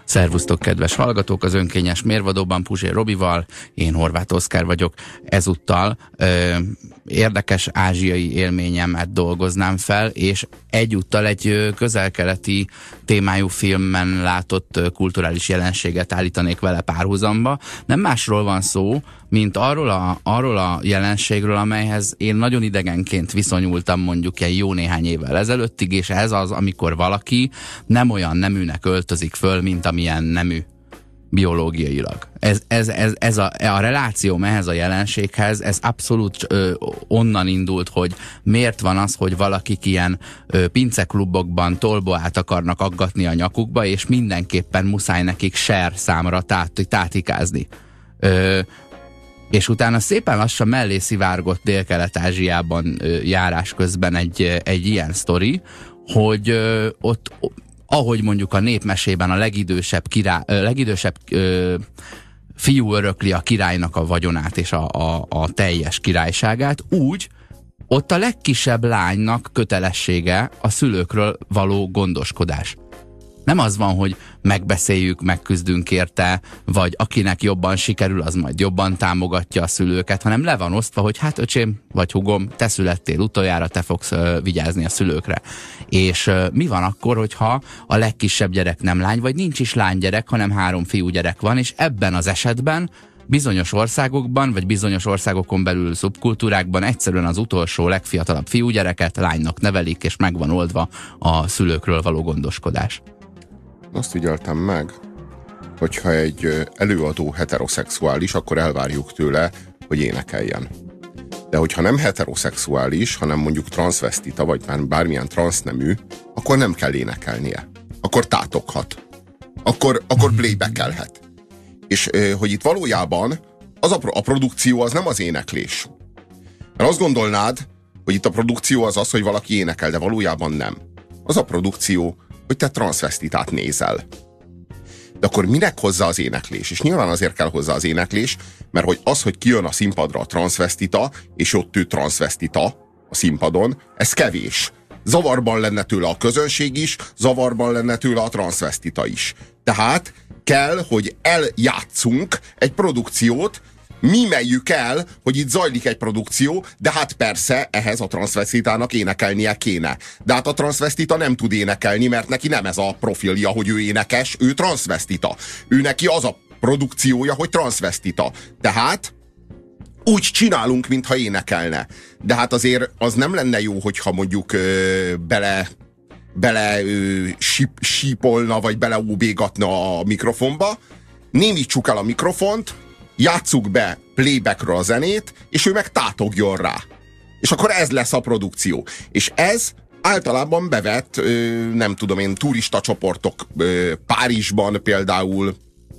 Szervusztok, kedves hallgatók! Az önkényes mérvadóban Puzsér Robival, én Horváth Oszkár vagyok. Ezúttal érdekes ázsiai élményemet dolgoznám fel, és egyúttal egy közel-keleti témájú filmben látott kulturális jelenséget állítanék vele párhuzamba. Nem másról van szó, mint arról a jelenségről, amelyhez én nagyon idegenként viszonyultam mondjuk egy jó néhány évvel ezelőttig, és ez az, amikor valaki nem olyan neműnek öltözik föl, mint amilyen nemű biológiailag. Ez a relációm ehhez a jelenséghez, ez abszolút onnan indult, hogy miért van az, hogy valakik ilyen pinceklubokban tolboát akarnak aggatni a nyakukba, és mindenképpen muszáj nekik számra tátikázni. És utána szépen lassan mellé szivárgott Dél-Kelet-Ázsiában járás közben egy ilyen sztori, hogy ott, ahogy mondjuk a népmesében a legidősebb fiú örökli a királynak a vagyonát és a teljes királyságát, úgy ott a legkisebb lánynak kötelessége a szülőkről való gondoskodás. Nem az van, hogy megbeszéljük, megküzdünk érte, vagy akinek jobban sikerül, az majd jobban támogatja a szülőket, hanem le van osztva, hogy hát öcsém vagy hugom, te születtél utoljára, te fogsz vigyázni a szülőkre. És mi van akkor, hogyha a legkisebb gyerek nem lány, vagy nincs is lánygyerek, hanem 3 fiúgyerek van, és ebben az esetben bizonyos országokban, vagy bizonyos országokon belül szubkultúrákban egyszerűen az utolsó, legfiatalabb fiúgyereket lánynak nevelik, és meg van oldva a szülőkről való gondoskodás. Azt figyeltem meg, hogyha egy előadó heteroszexuális, akkor elvárjuk tőle, hogy énekeljen. De hogyha nem heteroszexuális, hanem mondjuk transzvesztita, vagy bármilyen transznemű, akkor nem kell énekelnie. Akkor tátoghat. Akkor playbackelhet. És hogy itt valójában a produkció az nem az éneklés. Mert azt gondolnád, hogy itt a produkció az, hogy valaki énekel, de valójában nem. Az a produkció, hogy te transzvesztitát nézel. De akkor minek hozzá az éneklés? És nyilván azért kell hozzá az éneklés, mert hogy kijön a színpadra a transzvesztita, és ott ő transzvesztita a színpadon, ez kevés. Zavarban lenne tőle a közönség is, zavarban lenne tőle a transzvesztita is. Tehát kell, hogy eljátszunk egy produkciót, mímeljük el, hogy itt zajlik egy produkció, de hát persze ehhez a transzvesztitának énekelnie kéne. De hát a transzvesztita nem tud énekelni, mert neki nem ez a profilja, hogy ő énekes, ő transzvesztita. Ő neki az a produkciója, hogy transzvesztita. Tehát úgy csinálunk, mintha énekelne. De hát azért az nem lenne jó, hogyha mondjuk bele sípolna, vagy beleóbégatna a mikrofonba. Némítsuk el a mikrofont, játsszuk be playbackről a zenét, és ő meg tátogjon rá. És akkor ez lesz a produkció. És ez általában bevett, nem tudom én, turista csoportok Párizsban például,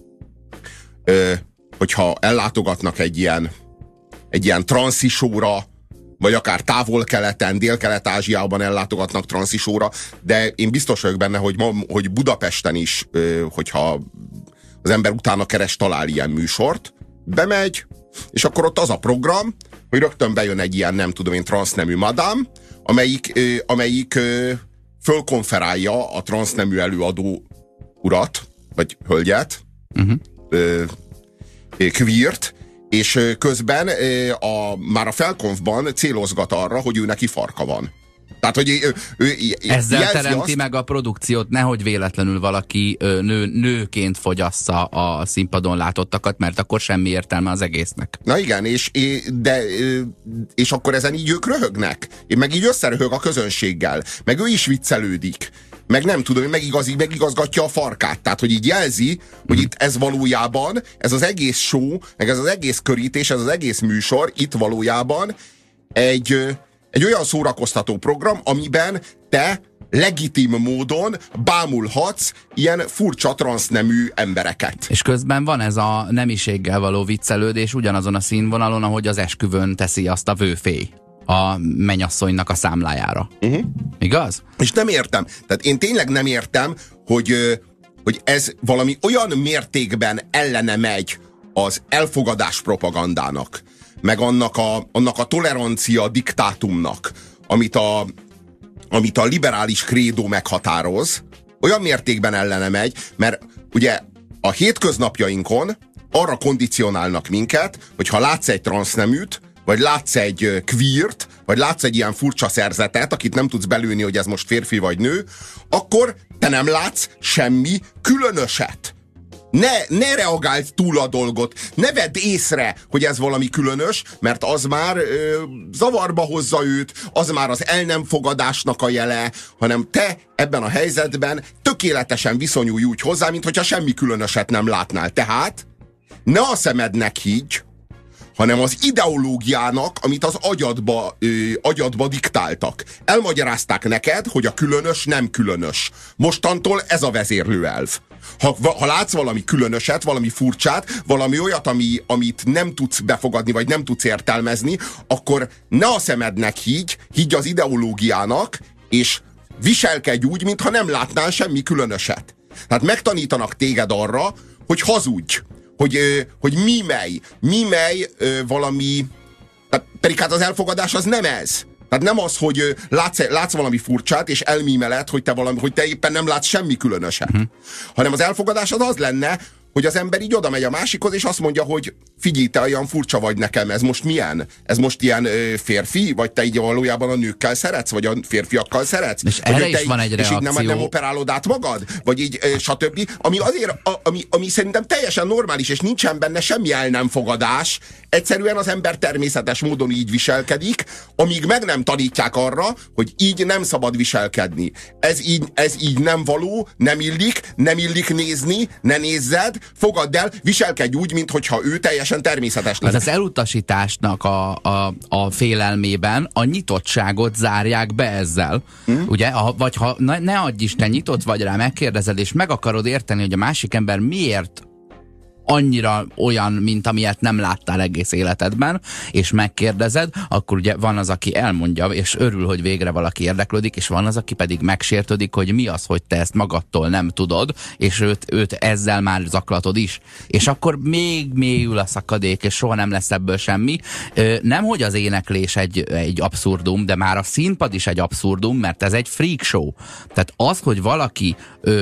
hogyha ellátogatnak egy ilyen transzisóra, vagy akár távol-keleten, Dél-Kelet-Ázsiában ellátogatnak transzisóra, de én biztos vagyok benne, hogy Budapesten is, hogyha az ember utána talál ilyen műsort, bemegy, és akkor ott az a program, hogy rögtön bejön egy ilyen, nem tudom én, transznemű madám, amelyik fölkonferálja a transznemű előadó urat, vagy hölgyet, queert, és közben már a felkonfban célozgat arra, hogy ő neki farka van. Tehát, hogy ő ezzel teremti meg a produkciót, nehogy véletlenül valaki nőként fogyassza a színpadon látottakat, mert akkor semmi értelme az egésznek. Na igen, és akkor ezen így ők röhögnek. Meg így összeröhög a közönséggel. Meg ő is viccelődik. Meg nem tudom, megigazgatja a farkát. Tehát, hogy így jelzi, hogy itt ez valójában, ez az egész show, meg ez az egész körítés, ez az egész műsor, itt valójában egy olyan szórakoztató program, amiben te legitim módon bámulhatsz ilyen furcsa transznemű embereket. És közben van ez a nemiséggel való viccelődés ugyanazon a színvonalon, ahogy az esküvőn teszi azt a vőfély a mennyasszonynak a számlájára. Igaz? És nem értem. Tehát én tényleg nem értem, hogy ez valami olyan mértékben ellene megy az elfogadás propagandának, meg annak a tolerancia diktátumnak, amit a liberális krédó meghatároz, olyan mértékben ellene megy, mert ugye a hétköznapjainkon arra kondicionálnak minket, hogy ha látsz egy transzneműt, vagy látsz egy queert, vagy látsz egy ilyen furcsa szerzetet, akit nem tudsz belőni, hogy ez most férfi vagy nő, akkor te nem látsz semmi különöset. Ne reagáld túl a dolgot, ne vedd észre, hogy ez valami különös, mert az már zavarba hozza őt, az már az el nem fogadásnak a jele, hanem te ebben a helyzetben tökéletesen viszonyulj úgy hozzá, mintha semmi különöset nem látnál. Tehát ne a szemednek higgy, hanem az ideológiának, amit az agyadba diktáltak. Elmagyarázták neked, hogy a különös nem különös. Mostantól ez a vezérlőelv. Ha látsz valami különöset, valami furcsát, valami olyat, amit nem tudsz befogadni, vagy nem tudsz értelmezni, akkor ne a szemednek higgy az ideológiának, és viselkedj úgy, mintha nem látnál semmi különöset. Tehát megtanítanak téged arra, hogy hazudj, hogy mímelj valami, tehát pedig hát az elfogadás az nem ez. Tehát nem az, hogy látsz valami furcsát, és elmímeled, hogy te éppen nem látsz semmi különöset. Hanem az elfogadás az lenne, hogy az ember így oda megy a másikhoz, és azt mondja, hogy figyelj, te olyan furcsa vagy nekem, ez most milyen? Ez most ilyen férfi? Vagy te így valójában a nőkkel szeretsz? Vagy a férfiakkal szeretsz? És erre is van egy reakció. És így nem operálod át magad? Vagy így stb. Ami azért, ami szerintem teljesen normális, és nincsen benne semmi el nem fogadás. Egyszerűen az ember természetes módon így viselkedik, amíg meg nem tanítják arra, hogy így nem szabad viselkedni. Ez így nem való, nem illik nézni, ne nézzed, fogadd el, viselkedj úgy, mintha ő teljesen természetes lenne. Az elutasításnak a félelmében a nyitottságot zárják be ezzel. Ugye? Vagy ha ne adj Isten, nyitott vagy rá, megkérdezed, és meg akarod érteni, hogy a másik ember miért annyira olyan, mint amilyet nem láttál egész életedben, és megkérdezed, akkor ugye van az, aki elmondja, és örül, hogy végre valaki érdeklődik, és van az, aki pedig megsértődik, hogy mi az, hogy te ezt magadtól nem tudod, és őt ezzel már zaklatod is. És akkor még mélyül a szakadék, és soha nem lesz ebből semmi. Nem, hogy az éneklés egy abszurdum, de már a színpad is egy abszurdum, mert ez egy freak show. Tehát az, hogy valaki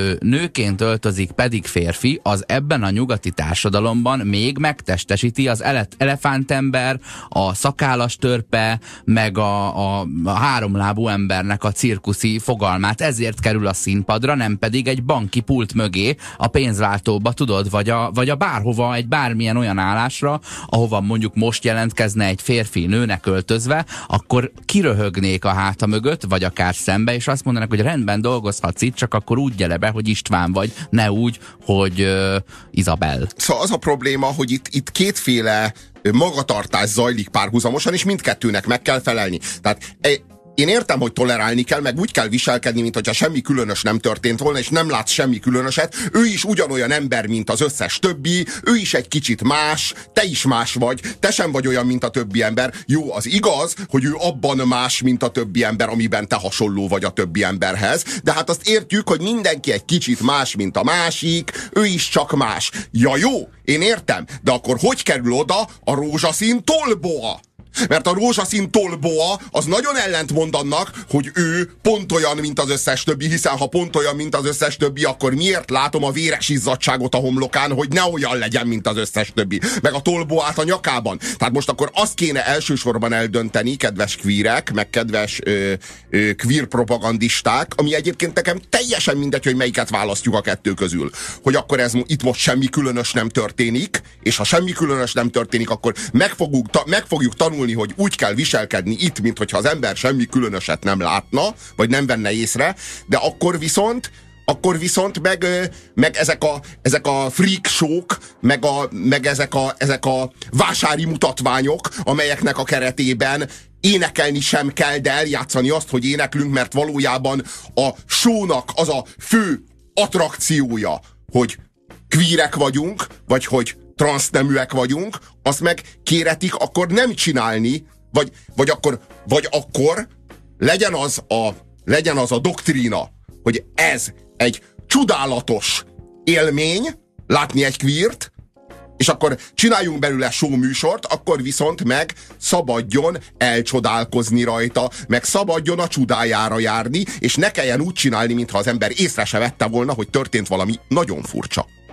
nőként öltözik, pedig férfi, az ebben a nyugati társadalomban még megtestesíti az elefántember, a szakállas törpe, meg a háromlábú embernek a cirkuszi fogalmát. Ezért kerül a színpadra, nem pedig egy banki pult mögé a pénzváltóba, tudod, vagy a bárhova, egy bármilyen olyan állásra, ahova mondjuk most jelentkezne egy férfi nőnek öltözve, akkor kiröhögnék a háta mögött, vagy akár szembe, és azt mondanak, hogy rendben dolgozhatsz itt, csak akkor úgy gyere be, hogy István vagy, ne úgy, hogy Izabel. Szóval az a probléma, hogy itt kétféle magatartás zajlik párhuzamosan, és mindkettőnek meg kell felelni. Tehát én értem, hogy tolerálni kell, meg úgy kell viselkedni, mint hogyha semmi különös nem történt volna, és nem látsz semmi különöset. Ő is ugyanolyan ember, mint az összes többi, ő is egy kicsit más, te is más vagy, te sem vagy olyan, mint a többi ember. Jó, az igaz, hogy ő abban más, mint a többi ember, amiben te hasonló vagy a többi emberhez, de hát azt értjük, hogy mindenki egy kicsit más, mint a másik, ő is csak más. Ja jó, én értem, de akkor hogy kerül oda a rózsaszín tollboa? Mert a rózsaszín tollboa az nagyon ellentmond annak, hogy ő pont olyan, mint az összes többi, hiszen ha pont olyan, mint az összes többi, akkor miért látom a véres izzadságot a homlokán, hogy ne olyan legyen, mint az összes többi. Meg a tollboát a nyakában. Tehát most akkor azt kéne elsősorban eldönteni, kedves queerek, meg kedves queer propagandisták, ami egyébként nekem teljesen mindegy, hogy melyiket választjuk a kettő közül. Hogy akkor itt most semmi különös nem történik, és ha semmi különös nem történik, akkor meg fogjuk tanulni, hogy úgy kell viselkedni itt, mint hogyha az ember semmi különöset nem látna, vagy nem venne észre, de akkor viszont meg ezek a freak show-k, meg ezek a vásári mutatványok, amelyeknek a keretében énekelni sem kell, de eljátszani azt, hogy éneklünk, mert valójában a show-nak az a fő attrakciója, hogy queerek vagyunk, vagy hogy transzneműek vagyunk, azt meg kéretik akkor nem csinálni, vagy akkor legyen az a doktrína, hogy ez egy csodálatos élmény, látni egy queert, és akkor csináljunk belőle show műsort, akkor viszont meg szabadjon elcsodálkozni rajta, meg szabadjon a csodájára járni, és ne kelljen úgy csinálni, mintha az ember észre se vette volna, hogy történt valami nagyon furcsa.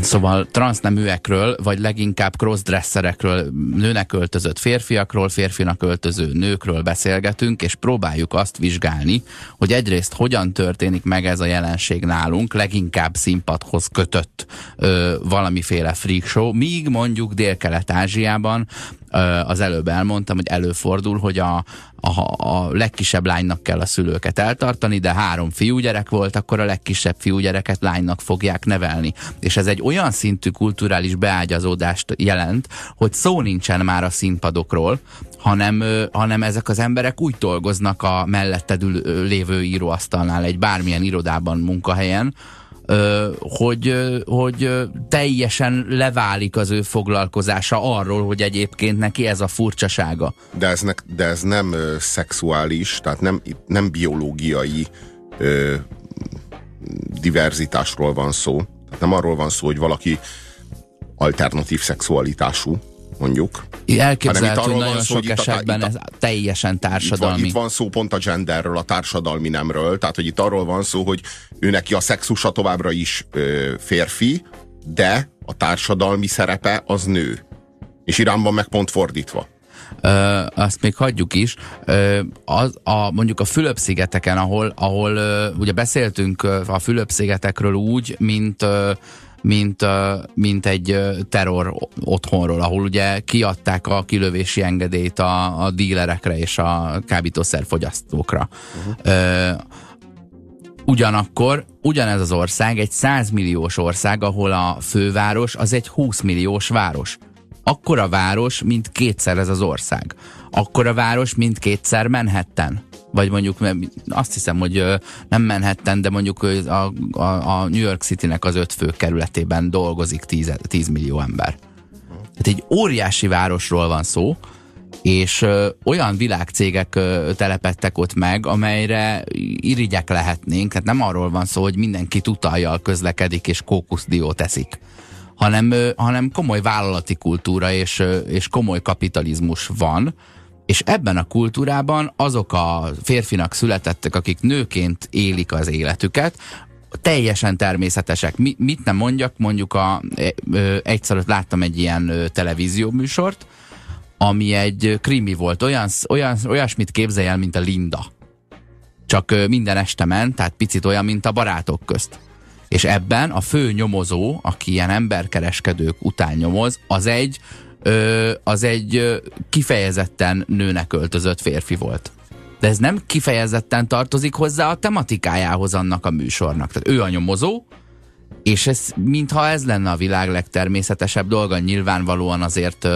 Szóval transzneműekről, vagy leginkább crossdresserekről, nőnek öltözött férfiakról, férfinak öltöző nőkről beszélgetünk, és próbáljuk azt vizsgálni, hogy egyrészt hogyan történik meg ez a jelenség nálunk, leginkább színpadhoz kötött valamiféle freak show, míg mondjuk Dél-Kelet-Ázsiában az előbb elmondtam, hogy előfordul, hogy a legkisebb lánynak kell a szülőket eltartani, de 3 fiúgyerek volt, akkor a legkisebb fiúgyereket lánynak fogják nevelni. És ez egy olyan szintű kulturális beágyazódást jelent, hogy szó nincsen már a színpadokról, hanem ezek az emberek úgy dolgoznak a melletted lévő íróasztalnál egy bármilyen irodában, munkahelyen, hogy teljesen leválik az ő foglalkozása arról, hogy egyébként neki ez a furcsasága. De ez nem szexuális, tehát nem biológiai diverzitásról van szó. Tehát nem arról van szó, hogy valaki alternatív szexualitású, mondjuk. Elképzelhető, hogy nagyon sok esetben ez teljesen társadalmi. Itt van szó pont a genderről, a társadalmi nemről, tehát hogy itt arról van szó, hogy ő neki a szexusa továbbra is férfi, de a társadalmi szerepe az nő. És Iránban meg pont fordítva. Azt még hagyjuk is. Mondjuk a Fülöp-szigeteken, ahol ugye beszéltünk a Fülöp-szigetekről úgy, mint egy terror otthonról, ahol ugye kiadták a kilövési engedélyt a dílerekre és a kábítószerfogyasztókra. Ugyanakkor ugyanez az ország egy 100 milliós ország, ahol a főváros az egy 20 milliós város. Akkora város, mint 2-szer ez az ország. Akkora város, mint 2-szer Manhattan. Vagy mondjuk, azt hiszem, hogy nem Manhattan, de mondjuk a New York City-nek az 5 fő kerületében dolgozik 10 millió ember. Tehát egy óriási városról van szó, és olyan világcégek telepedtek ott meg, amelyre irigyek lehetnénk. Tehát nem arról van szó, hogy mindenki tutajjal közlekedik és kókuszdiót eszik, hanem komoly vállalati kultúra és komoly kapitalizmus van, és ebben a kultúrában azok a férfinak születettek, akik nőként élik az életüket, teljesen természetesek. Mit nem mondjuk egyszer láttam egy ilyen televízió műsort, ami egy krimi volt, olyasmit képzelj el, mint a Linda. Csak minden este ment, tehát picit olyan, mint a Barátok közt. És ebben a fő nyomozó, aki ilyen emberkereskedők után nyomoz, az egy kifejezetten nőnek öltözött férfi volt. De ez nem kifejezetten tartozik hozzá a tematikájához annak a műsornak. Tehát ő a nyomozó, és ez mintha ez lenne a világ legtermészetesebb dolga, nyilvánvalóan azért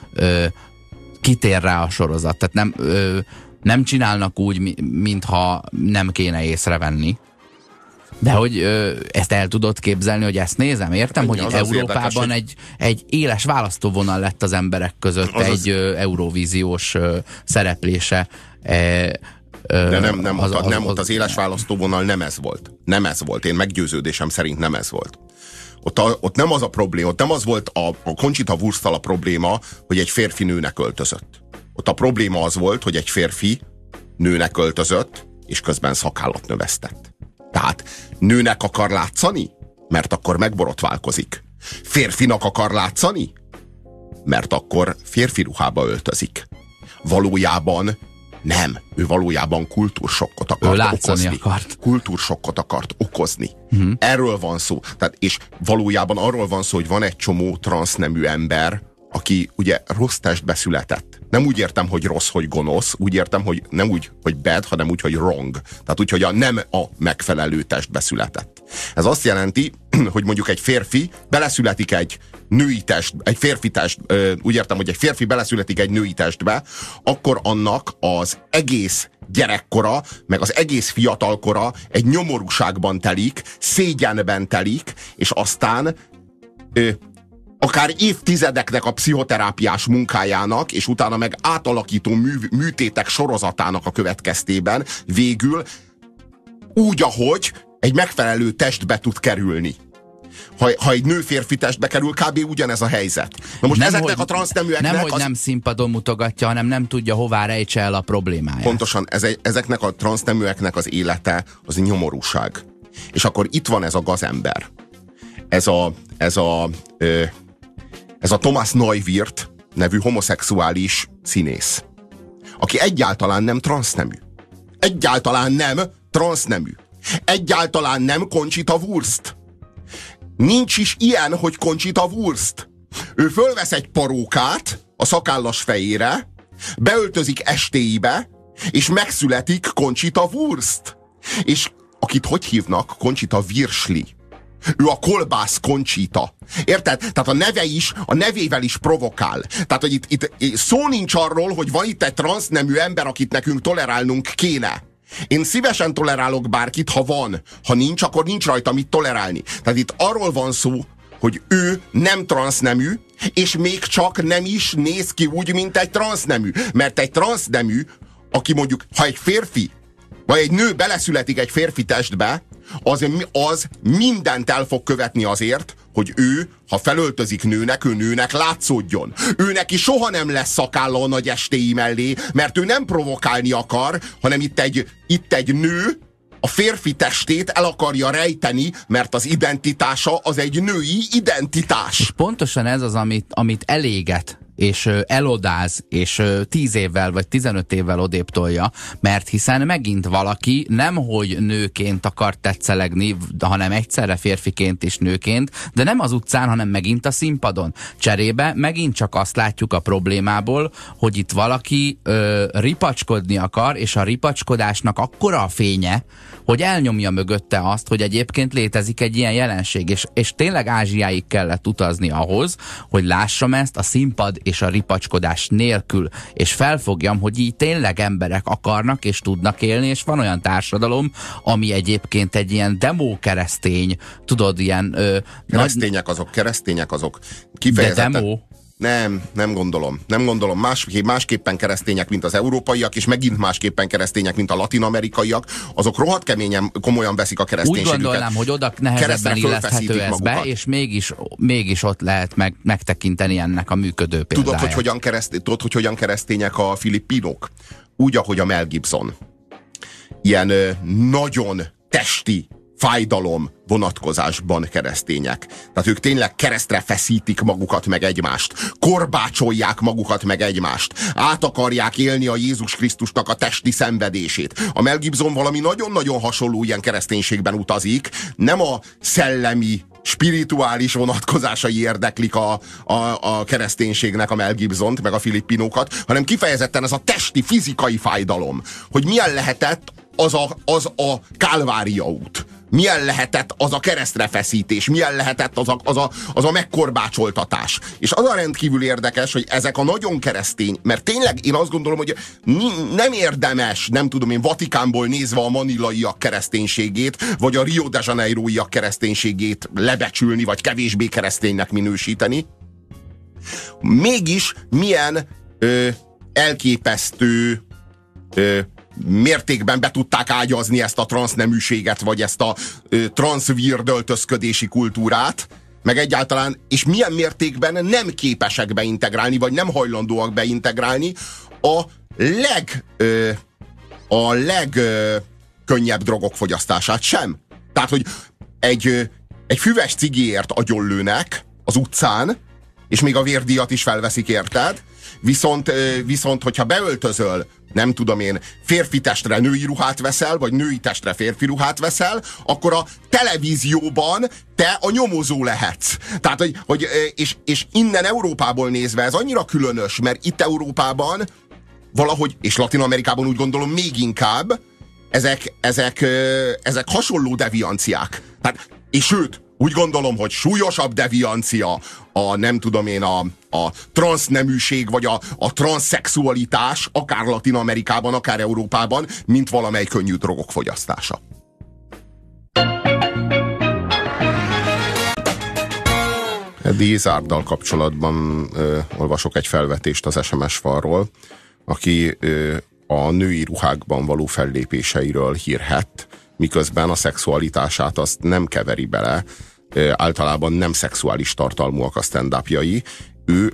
kitér rá a sorozat. Tehát nem csinálnak úgy, mintha nem kéne észrevenni. De hogy ezt el tudod képzelni, hogy ezt nézem? Értem, hogy itt Európában egy éles választóvonal lett az emberek között egy Eurovíziós szereplése. De nem ott az éles választóvonal nem ez volt. Nem ez volt. Én meggyőződésem szerint nem ez volt. Ott nem az a probléma, ott nem az volt a Conchita Wursttal a probléma, hogy egy férfi nőnek öltözött. Ott a probléma az volt, hogy egy férfi nőnek öltözött, és közben szakállat növesztett. Tehát nőnek akar látszani? Mert akkor megborotválkozik. Férfinak akar látszani? Mert akkor férfi ruhába öltözik. Valójában nem. Ő valójában kultúrsokkot akart okozni. Kultúrsokkot akart okozni. Erről van szó. Tehát, és valójában arról van szó, hogy van egy csomó transznemű ember, aki ugye rossz testbe született. Nem úgy értem, hogy rossz, hogy gonosz, úgy értem, hogy nem úgy, hogy bad, hanem úgy, hogy wrong. Tehát úgy, hogy nem a megfelelő testbe született. Ez azt jelenti, hogy mondjuk egy férfi beleszületik egy női test, egy férfi test, úgy értem, hogy egy férfi beleszületik egy női testbe, akkor annak az egész gyerekkora, meg az egész fiatalkora egy nyomorúságban telik, szégyenben telik, és aztán akár évtizedeknek a pszichoterápiás munkájának, és utána meg átalakító műtétek sorozatának a következtében végül úgy, ahogy egy megfelelő testbe tud kerülni. Ha egy nő férfi testbe kerül, kb. Ugyanez a helyzet. Na most ezeknek a transzneműeknek... Nem, hogy nem színpadon mutogatja, hanem nem tudja, hová rejtse el a problémáját. Pontosan, ezeknek a transzneműeknek az élete az nyomorúság. És akkor itt van ez a gazember. ez a Thomas Neuwirth nevű homoszexuális színész, aki egyáltalán nem transznemű. Egyáltalán nem transznemű. Egyáltalán nem Conchita Wurst. Nincs is ilyen, hogy Conchita Wurst. Ő fölvesz egy parókát a szakállas fejére, beöltözik estéibe, és megszületik Conchita Wurst. És akit hogy hívnak? Conchita Wurstli. Ő a kolbász Conchita. Érted? Tehát a nevével is provokál. Tehát, hogy itt szó nincs arról, hogy van itt egy transznemű ember, akit nekünk tolerálnunk kéne. Én szívesen tolerálok bárkit, ha van. Ha nincs, akkor nincs rajta mit tolerálni. Tehát itt arról van szó, hogy ő nem transznemű, és még csak nem is néz ki úgy, mint egy transznemű. Mert egy transznemű, aki mondjuk, ha egy férfi, vagy egy nő beleszületik egy férfi testbe, az mindent el fog követni azért, hogy ő, ha felöltözik nőnek, ő nőnek látszódjon. Őnek is soha nem lesz szakálla a nagy estéi mellé, mert ő nem provokálni akar, hanem itt egy nő a férfi testét el akarja rejteni, mert az identitása az egy női identitás. És pontosan ez az, amit eléget, és elodáz, és 10 évvel vagy 15 évvel odébb tolja, mert hiszen megint valaki nemhogy nőként akar tetszelegni, hanem egyszerre férfiként és nőként, de nem az utcán, hanem megint a színpadon. Cserébe megint csak azt látjuk a problémából, hogy itt valaki ripacskodni akar, és a ripacskodásnak akkora a fénye, hogy elnyomja mögötte azt, hogy egyébként létezik egy ilyen jelenség, és tényleg Ázsiáig kellett utazni ahhoz, hogy lássam ezt a színpad és a ripacskodás nélkül, és felfogjam, hogy így tényleg emberek akarnak és tudnak élni, és van olyan társadalom, ami egyébként egy ilyen demókeresztény, tudod, ilyen... Keresztények azok kifejezetten... De demo? Nem gondolom. Másképpen keresztények, mint az európaiak, és megint másképpen keresztények, mint a latin-amerikaiak. Azok rohadt keményen, komolyan veszik a kereszténységüket. Úgy gondolnám, hogy oda nehezebben illeszthető ez be, és mégis ott lehet megtekinteni ennek a működő példáját. Tudod, hogy hogyan keresztények a filippinok? Úgy, ahogy a Mel Gibson. Ilyen nagyon testi fájdalom vonatkozásban keresztények. Tehát ők tényleg keresztre feszítik magukat meg egymást, korbácsolják magukat meg egymást, át akarják élni a Jézus Krisztusnak a testi szenvedését. A Mel Gibson valami nagyon-nagyon hasonló ilyen kereszténységben utazik, nem a szellemi, spirituális vonatkozásai érdeklik a kereszténységnek a Mel Gibsont, meg a filippinókat, hanem kifejezetten ez a testi, fizikai fájdalom, hogy milyen lehetett az a Kálvária út. Milyen lehetett az a keresztrefeszítés, milyen lehetett az a megkorbácsoltatás. És az a rendkívül érdekes, hogy ezek a nagyon keresztény, mert tényleg én azt gondolom, hogy nem érdemes, nem tudom én, Vatikánból nézve a manilaiak kereszténységét, vagy a Rio de Janeiroiak kereszténységét lebecsülni, vagy kevésbé kereszténynek minősíteni. Mégis milyen elképesztő mértékben be tudták ágyazni ezt a transzneműséget, vagy ezt a transzvirdöltözködési kultúrát, meg egyáltalán, és milyen mértékben nem képesek beintegrálni, vagy nem hajlandóak beintegrálni a legkönnyebb drogok fogyasztását sem. Tehát, hogy egy füves cigiért agyonlőnek az utcán, és még a vérdíjat is felveszik, érted? Viszont, hogyha beöltözöl, nem tudom én, férfi testre női ruhát veszel, vagy női testre férfi ruhát veszel, akkor a televízióban te a nyomozó lehetsz. Tehát, és innen Európából nézve ez annyira különös, mert itt Európában valahogy, és Latin-Amerikában úgy gondolom még inkább, ezek hasonló devianciák. Tehát, és sőt, úgy gondolom, hogy súlyosabb deviancia a transzneműség, vagy a transzszexualitás, akár Latin-Amerikában, akár Európában, mint valamely könnyű drogok fogyasztása. Eddie Izárddal kapcsolatban olvasok egy felvetést az SMS falról, aki a női ruhákban való fellépéseiről hírhedt, miközben a szexualitását azt nem keveri bele, általában nem szexuális tartalmúak a stand-upjai. Ő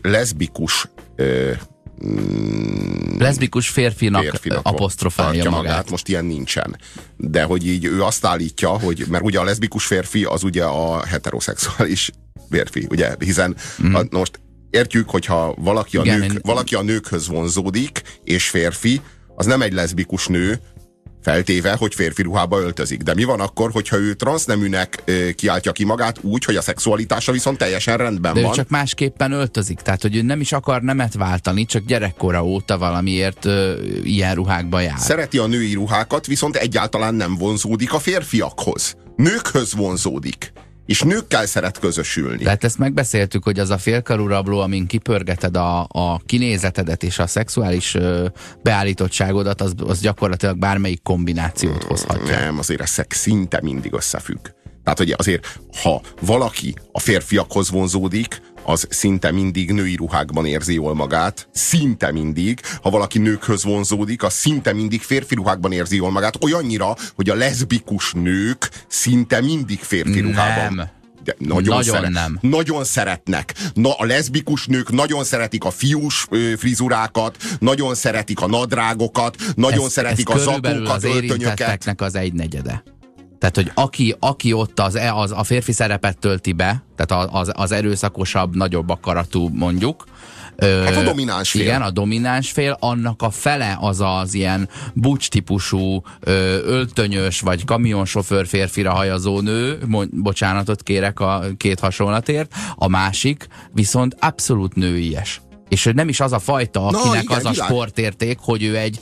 leszbikus férfinak apostrofálja magát. Most ilyen nincsen. De hogy így ő azt állítja, hogy, mert ugye a leszbikus férfi az ugye a heteroszexuális férfi, ugye? Hiszen most értjük, hogyha valaki a nőkhöz vonzódik, és férfi, az nem egy leszbikus nő, feltéve, hogy férfi ruhába öltözik. De mi van akkor, hogyha ő transzneműnek kiáltja ki magát úgy, hogy a szexualitása viszont teljesen rendben van? De ő csak másképpen öltözik, tehát hogy ő nem is akar nemet váltani, csak gyerekkora óta valamiért ilyen ruhákba jár. Szereti a női ruhákat, viszont egyáltalán nem vonzódik a férfiakhoz. Nőkhöz vonzódik. És nőkkel szeret közösülni. Tehát ezt megbeszéltük, hogy az a félkarú rabló, amin kipörgeted a kinézetedet és a szexuális beállítottságodat, az gyakorlatilag bármelyik kombinációt hozhatja. Nem, azért ez szinte mindig összefügg. Tehát, hogy azért, ha valaki a férfiakhoz vonzódik, az szinte mindig női ruhákban érzi jól magát. Szinte mindig. Ha valaki nőkhöz vonzódik, az szinte mindig férfi ruhákban érzi jól magát. Olyannyira, hogy a leszbikus nők szinte mindig férfi ruhában. Nem. De Nem. Nagyon szeretnek. A leszbikus nők nagyon szeretik a fiús frizurákat, nagyon szeretik a nadrágokat, nagyon szeretik a zakókat, az érintetteknek az 1/4. Tehát, hogy aki ott a férfi szerepet tölti be, tehát az erőszakosabb, nagyobb akaratú mondjuk. Hát a domináns fél. Igen, a domináns fél, annak a fele az ilyen bucs típusú, öltönyös vagy kamionsofőr férfira hajazó nő, bocsánatot kérek a két hasonlatért, a másik viszont abszolút nőies. És nem is az a fajta, akinek igen, az a sportérték, hogy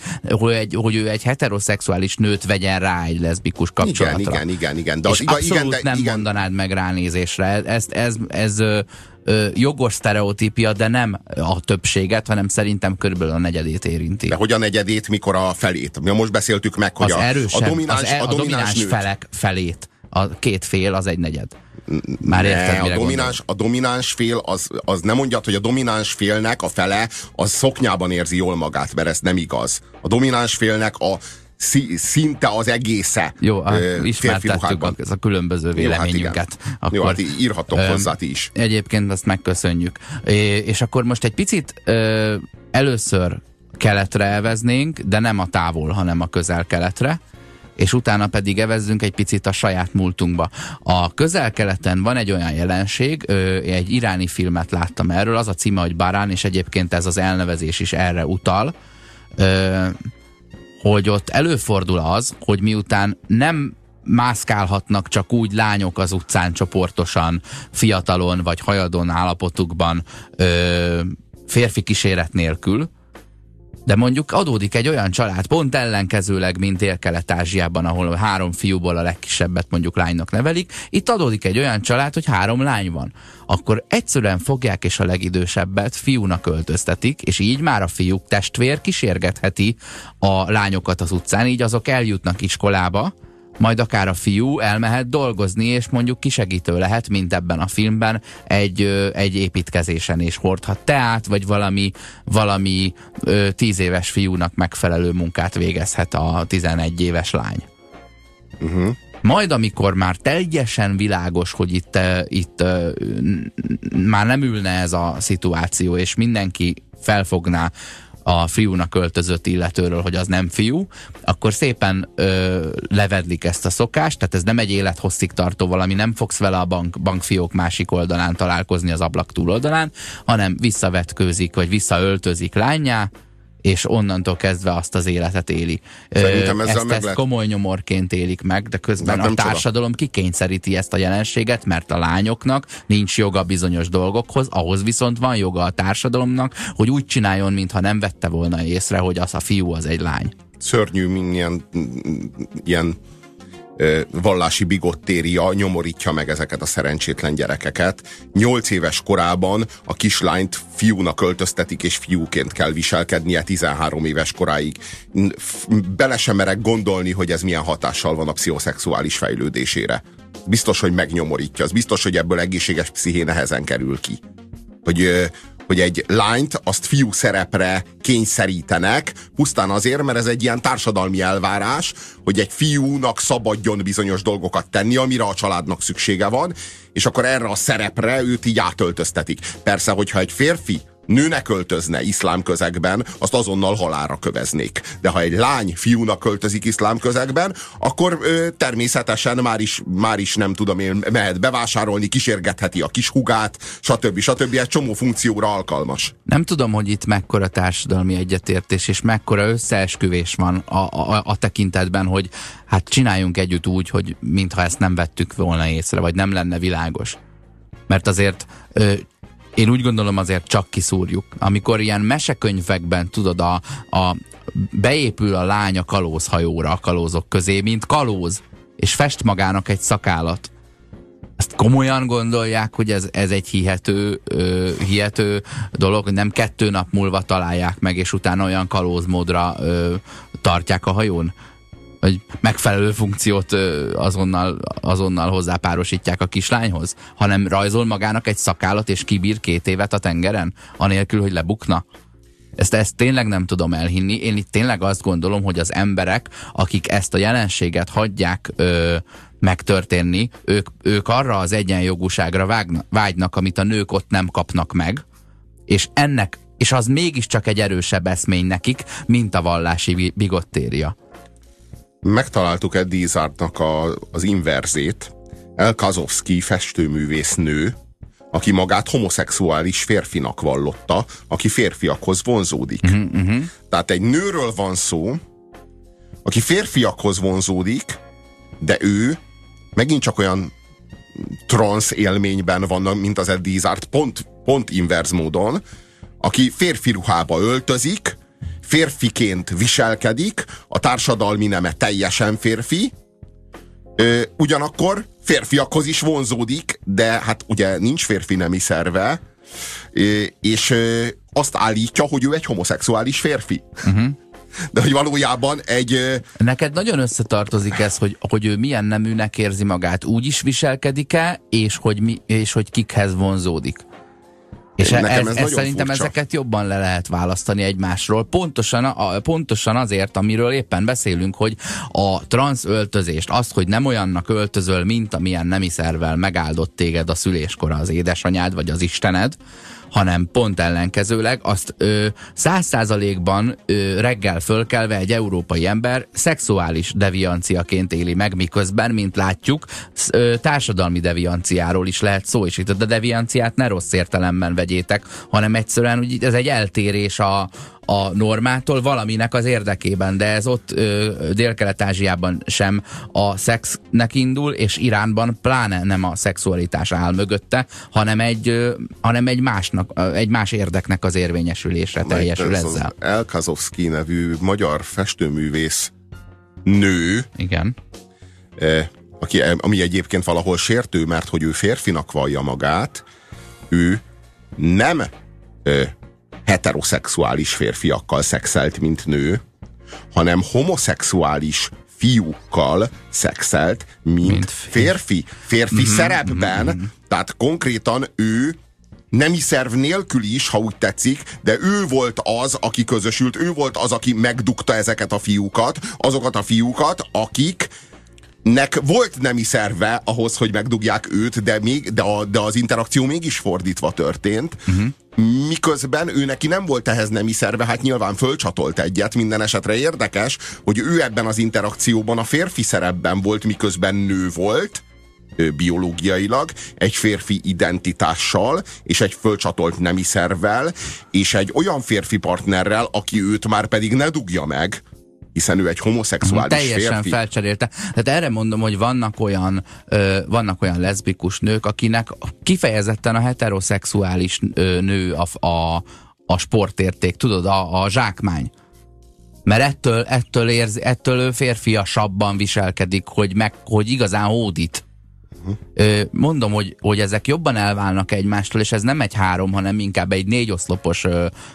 ő egy heteroszexuális nőt vegyen rá egy leszbikus kapcsolatra. Igen. De és abszolút nem mondanád meg ránézésre. Ez jogos sztereotípia, de nem a többséget, hanem szerintem körülbelül a negyedét érinti. De hogy a negyedét, mikor a felét? Mi most beszéltük meg, hogy a domináns felek felét. A két fél az 1/4. Már érted, mire a domináns fél, az nem mondjad, hogy a domináns félnek a fele az szoknyában érzi jól magát, mert ez nem igaz. A domináns félnek szinte az egésze. Jó, ismertettük a különböző véleményünket. Jó, hát írhatok hozzá ti is. Egyébként ezt megköszönjük. És akkor most egy picit először keletre eveznénk, de nem a távol, hanem a közel-keletre, és utána pedig evezzünk egy picit a saját múltunkba. A közel-keleten van egy olyan jelenség, egy iráni filmet láttam erről, az a címe, hogy Barán, és egyébként ez az elnevezés is erre utal, hogy ott előfordul az, hogy miután nem mászkálhatnak csak úgy lányok az utcán csoportosan, fiatalon vagy hajadon állapotukban férfi kíséret nélkül, de mondjuk adódik egy olyan család, pont ellenkezőleg, mint Dél-Kelet-Ázsiában, ahol 3 fiúból a legkisebbet mondjuk lánynak nevelik, itt adódik egy olyan család, hogy 3 lány van. Akkor egyszerűen fogják és a legidősebbet fiúnak öltöztetik, és így már a fiúk testvér kísérgetheti a lányokat az utcán, így azok eljutnak iskolába, majd akár a fiú elmehet dolgozni, és mondjuk kisegítő lehet, mint ebben a filmben, egy építkezésen, és hordhat teát, vagy valami 10 éves fiúnak megfelelő munkát végezhet a 11 éves lány. Majd amikor már teljesen világos, hogy itt már nem ülne ez a szituáció, és mindenki felfogná a fiúnak öltözött illetőről, hogy az nem fiú, akkor szépen levedlik ezt a szokást, tehát ez nem egy élethosszig tartó valami, nem fogsz vele a bankfiók másik oldalán találkozni az ablak túloldalán, hanem visszavetkőzik, vagy visszaöltözik lánnyá, és onnantól kezdve azt az életet éli. Ezt komoly nyomorként élik meg, de közben a társadalom kikényszeríti ezt a jelenséget, mert a lányoknak nincs joga bizonyos dolgokhoz, ahhoz viszont van joga a társadalomnak, hogy úgy csináljon, mintha nem vette volna észre, hogy az a fiú az egy lány. Szörnyű, ilyen vallási bigottéria nyomorítja meg ezeket a szerencsétlen gyerekeket. 8 éves korában a kislányt fiúnak öltöztetik, és fiúként kell viselkednie 13 éves koráig. Bele sem merek gondolni, hogy ez milyen hatással van a pszichoszexuális fejlődésére. Biztos, hogy megnyomorítja. Az biztos, hogy ebből egészséges psziché nehezen kerül ki. Hogy egy lányt azt fiú szerepre kényszerítenek, pusztán azért, mert ez egy ilyen társadalmi elvárás, hogy egy fiúnak szabadjon bizonyos dolgokat tenni, amire a családnak szüksége van, és akkor erre a szerepre őt így átöltöztetik. Persze, hogyha egy férfi nőnek költözne iszlám közegben, azt azonnal halálra köveznék. De ha egy lány fiúnak költözik iszlám közegben, akkor természetesen már is nem tudom én, mehet bevásárolni, kísérgetheti a kis hugát, stb. Egy csomó funkcióra alkalmas. Nem tudom, hogy itt mekkora társadalmi egyetértés és mekkora összeesküvés van a tekintetben, hogy hát csináljunk együtt úgy, hogy mintha ezt nem vettük volna észre, vagy nem lenne világos. Mert azért én úgy gondolom, azért csak kiszúrjuk. Amikor ilyen mesekönyvekben, tudod, beépül a lány a kalózhajóra a kalózok közé, mint kalóz, és fest magának egy szakállat. Ezt komolyan gondolják, hogy ez egy hihető dolog, hogy nem 2 nap múlva találják meg, és utána olyan kalózmódra tartják a hajón? Hogy megfelelő funkciót azonnal hozzápárosítják a kislányhoz, hanem rajzol magának egy szakállat, és kibír 2 évet a tengeren, anélkül, hogy lebukna. Ezt tényleg nem tudom elhinni. Én itt tényleg azt gondolom, hogy az emberek, akik ezt a jelenséget hagyják megtörténni, ők arra az egyenjogúságra vágynak, amit a nők ott nem kapnak meg, és az mégiscsak egy erősebb eszmény nekik, mint a vallási bigottéria. Megtaláltuk Eddie Izzardnak az inverzét. El Kazovsky festőművész nő, aki magát homoszexuális férfinak vallotta, aki férfiakhoz vonzódik. Tehát egy nőről van szó, aki férfiakhoz vonzódik, de ő megint csak olyan transz élményben van, mint az Eddie Izzard, pont inverz módon, aki férfi ruhába öltözik, férfiként viselkedik, a társadalmi neme teljesen férfi, ugyanakkor férfiakhoz is vonzódik, de hát ugye nincs férfi nemi szerve, és azt állítja, hogy ő egy homoszexuális férfi. De hogy valójában Neked nagyon összetartozik ez, hogy ő milyen neműnek érzi magát, úgy is viselkedik-e, és hogy kikhez vonzódik. És ez szerintem furcsa. Ezeket jobban le lehet választani egymásról. Pontosan azért, amiről éppen beszélünk, hogy a transz öltözést, azt, hogy nem olyannak öltözöl, mint amilyen nemi szervvel megáldott téged a szüléskor az édesanyád vagy az Istened, hanem pont ellenkezőleg azt 100%-ban reggel fölkelve egy európai ember szexuális devianciaként éli meg, miközben, mint látjuk, társadalmi devianciáról is lehet szó, és itt a devianciát ne rossz értelemben vegyétek, hanem egyszerűen úgy, ez egy eltérés a normától valaminek az érdekében, de ez ott Dél-Kelet-Ázsiában sem a szexnek indul, és Iránban pláne nem a szexualitás áll mögötte, hanem egy más érdeknek az érvényesülésre teljesül ezzel. Az El Kazovsky nevű magyar festőművész nő, igen, ami egyébként valahol sértő, mert hogy ő férfinak vallja magát, ő nem heteroszexuális férfiakkal szexelt, mint nő, hanem homoszexuális fiúkkal szexelt, mint férfi. Férfi szerepben, tehát konkrétan ő nemi szerv nélkül is, ha úgy tetszik, de ő volt az, aki közösült, ő volt az, aki megdugta ezeket a fiúkat, azokat a fiúkat, akiknek volt nemi szerve ahhoz, hogy megdugják őt, de az interakció mégis fordítva történt. Miközben ő neki nem volt ehhez nemi szerve, hát nyilván fölcsatolt egyet, minden esetre érdekes, hogy ő ebben az interakcióban a férfi szerepben volt, miközben nő volt, biológiailag, egy férfi identitással, és egy fölcsatolt nemi szervvel, és egy olyan férfi partnerrel, aki őt már pedig ne dugja meg, hiszen ő egy homoszexuális férfi. Teljesen felcserélte. Tehát erre mondom, hogy vannak olyan leszbikus nők, akinek kifejezetten a heteroszexuális nő a sportérték, tudod, a zsákmány. Mert ettől ő férfiasabban viselkedik, hogy igazán hódít. Mondom, hogy ezek jobban elválnak egymástól, és ez nem egy 3, hanem inkább egy 4 oszlopos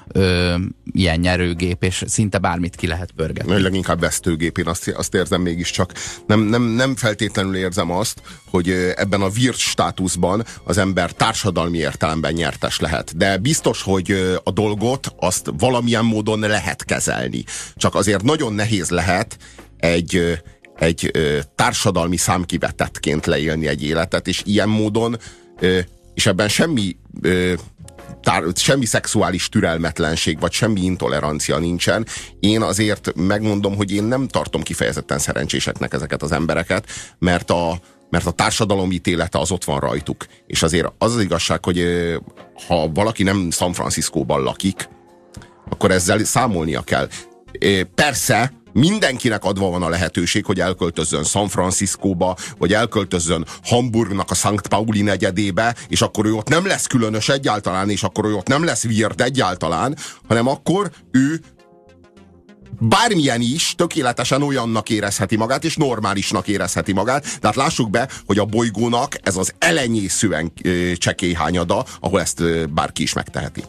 ilyen nyerőgép, és szinte bármit ki lehet pörgetni. Leginkább vesztőgép, én azt érzem mégiscsak. Nem feltétlenül érzem azt, hogy ebben a virt státuszban az ember társadalmi értelemben nyertes lehet. De biztos, hogy a dolgot azt valamilyen módon lehet kezelni. Csak azért nagyon nehéz lehet egy társadalmi számkivetettként leélni egy életet, és ilyen módon, és ebben semmi semmi szexuális türelmetlenség, vagy semmi intolerancia nincsen. Én azért megmondom, hogy én nem tartom kifejezetten szerencséseknek ezeket az embereket, mert a társadalom ítélete az ott van rajtuk. És azért az igazság, hogy ha valaki nem San Franciscóban lakik, akkor ezzel számolnia kell. Persze, mindenkinek adva van a lehetőség, hogy elköltözzön San Franciscóba, vagy elköltözzön Hamburgnak a Szent Pauli negyedébe, és akkor ő ott nem lesz különös egyáltalán, és akkor ő ott nem lesz weird egyáltalán, hanem akkor ő bármilyen is tökéletesen olyannak érezheti magát, és normálisnak érezheti magát. Tehát lássuk be, hogy a bolygónak ez az elenyészően csekély hányada, ahol ezt bárki is megteheti.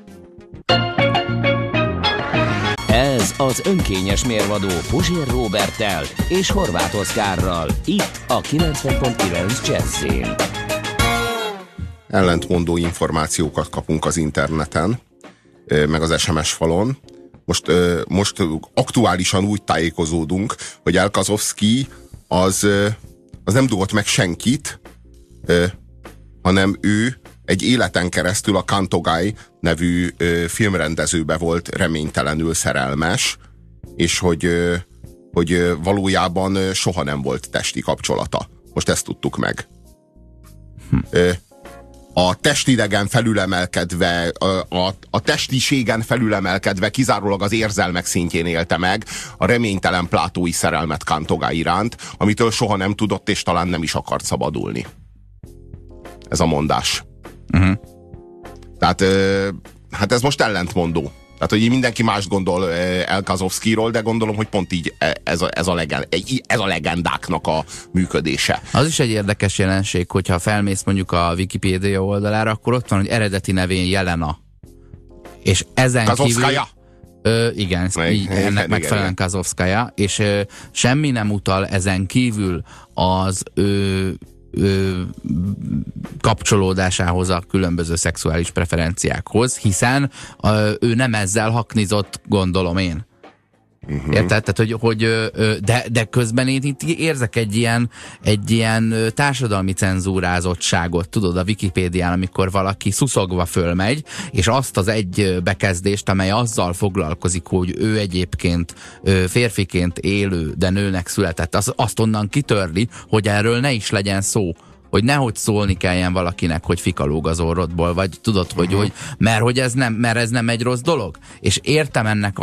Ez az önkényes mérvadó Puzsér Róberttel és Horváth Oszkárral, itt a 90.9 Jazzyn. Ellentmondó információkat kapunk az interneten, meg az SMS falon. Most aktuálisan úgy tájékozódunk, hogy El Kazovszkij az nem dugott meg senkit, hanem ő egy életen keresztül a Kantogai nevű filmrendezőbe volt reménytelenül szerelmes, és hogy valójában soha nem volt testi kapcsolata. Most ezt tudtuk meg. A testidegen felülemelkedve, a testiségen felülemelkedve kizárólag az érzelmek szintjén élte meg a reménytelen plátói szerelmet Kantogai iránt, amitől soha nem tudott és talán nem is akart szabadulni. Ez a mondás. Tehát hát ez most ellentmondó. Tehát, hogy mindenki mást gondol El Kazovszkijról, de gondolom, hogy pont így ez a legendáknak a működése. Az is egy érdekes jelenség, hogyha felmész mondjuk a Wikipédia oldalára, akkor ott van, hogy eredeti nevén Jelena. És ezen Kazovszkaja? kívül... igen, ennek megfelelően Kazovszkaja, és semmi nem utal ezen kívül az kapcsolódásához a különböző szexuális preferenciákhoz, hiszen ő nem ezzel haknizott, gondolom én. Érted? Tehát, de közben én itt érzek egy ilyen társadalmi cenzúrázottságot, tudod, a Wikipédián, amikor valaki szuszogva fölmegy, és azt az egy bekezdést, amely azzal foglalkozik, hogy ő egyébként férfiként élő, de nőnek született, azt onnan kitörli, hogy erről ne is legyen szó. Hogy nehogy szólni kelljen valakinek, hogy fikalóg az orrodból, vagy tudod, hogy mert ez nem egy rossz dolog. És értem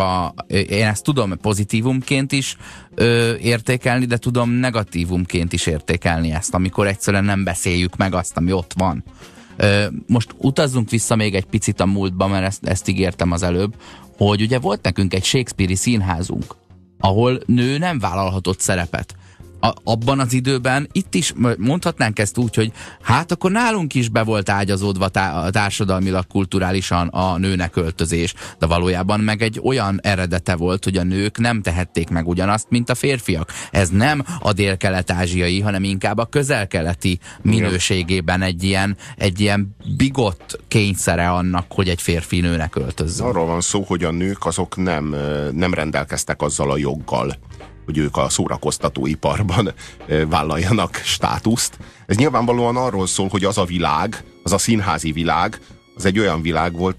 én ezt tudom pozitívumként is értékelni, de tudom negatívumként is értékelni ezt, amikor egyszerűen nem beszéljük meg azt, ami ott van. Most utazzunk vissza még egy picit a múltba, mert ezt ígértem az előbb, hogy ugye volt nekünk egy Shakespeare-i színházunk, ahol nő nem vállalhatott szerepet. Abban az időben itt is mondhatnánk ezt úgy, hogy hát akkor nálunk is be volt ágyazódva társadalmilag, kulturálisan a nőnek öltözés, de valójában meg egy olyan eredete volt, hogy a nők nem tehették meg ugyanazt, mint a férfiak. Ez nem a délkelet-ázsiai, hanem inkább a közel-keleti minőségében egy ilyen bigott kényszere annak, hogy egy férfi nőnek öltözzön. Arról van szó, hogy a nők azok nem rendelkeztek azzal a joggal, hogy ők a szórakoztatóiparban vállaljanak státuszt. Ez nyilvánvalóan arról szól, hogy az a világ, az a színházi világ, az egy olyan világ volt,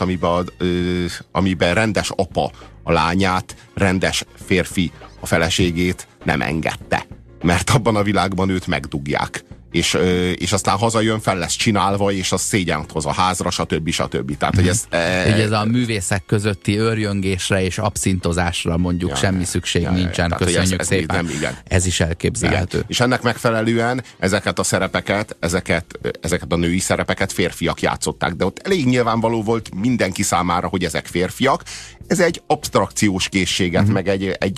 amiben rendes apa a lányát, rendes férfi a feleségét nem engedte. Mert abban a világban őt megdugják. És aztán hazajön, fel lesz csinálva, és az szégyent hoz a házra, stb. Tehát, hogy ez a művészek közötti őrjöngésre és abszintozásra mondjuk semmi szükség nincsen. Tehát, köszönjük szépen. Nem, ez is elképzelhető. És ennek megfelelően ezeket a szerepeket, ezeket a női szerepeket férfiak játszották, de ott elég nyilvánvaló volt mindenki számára, hogy ezek férfiak. Ez egy absztrakciós készséget, meg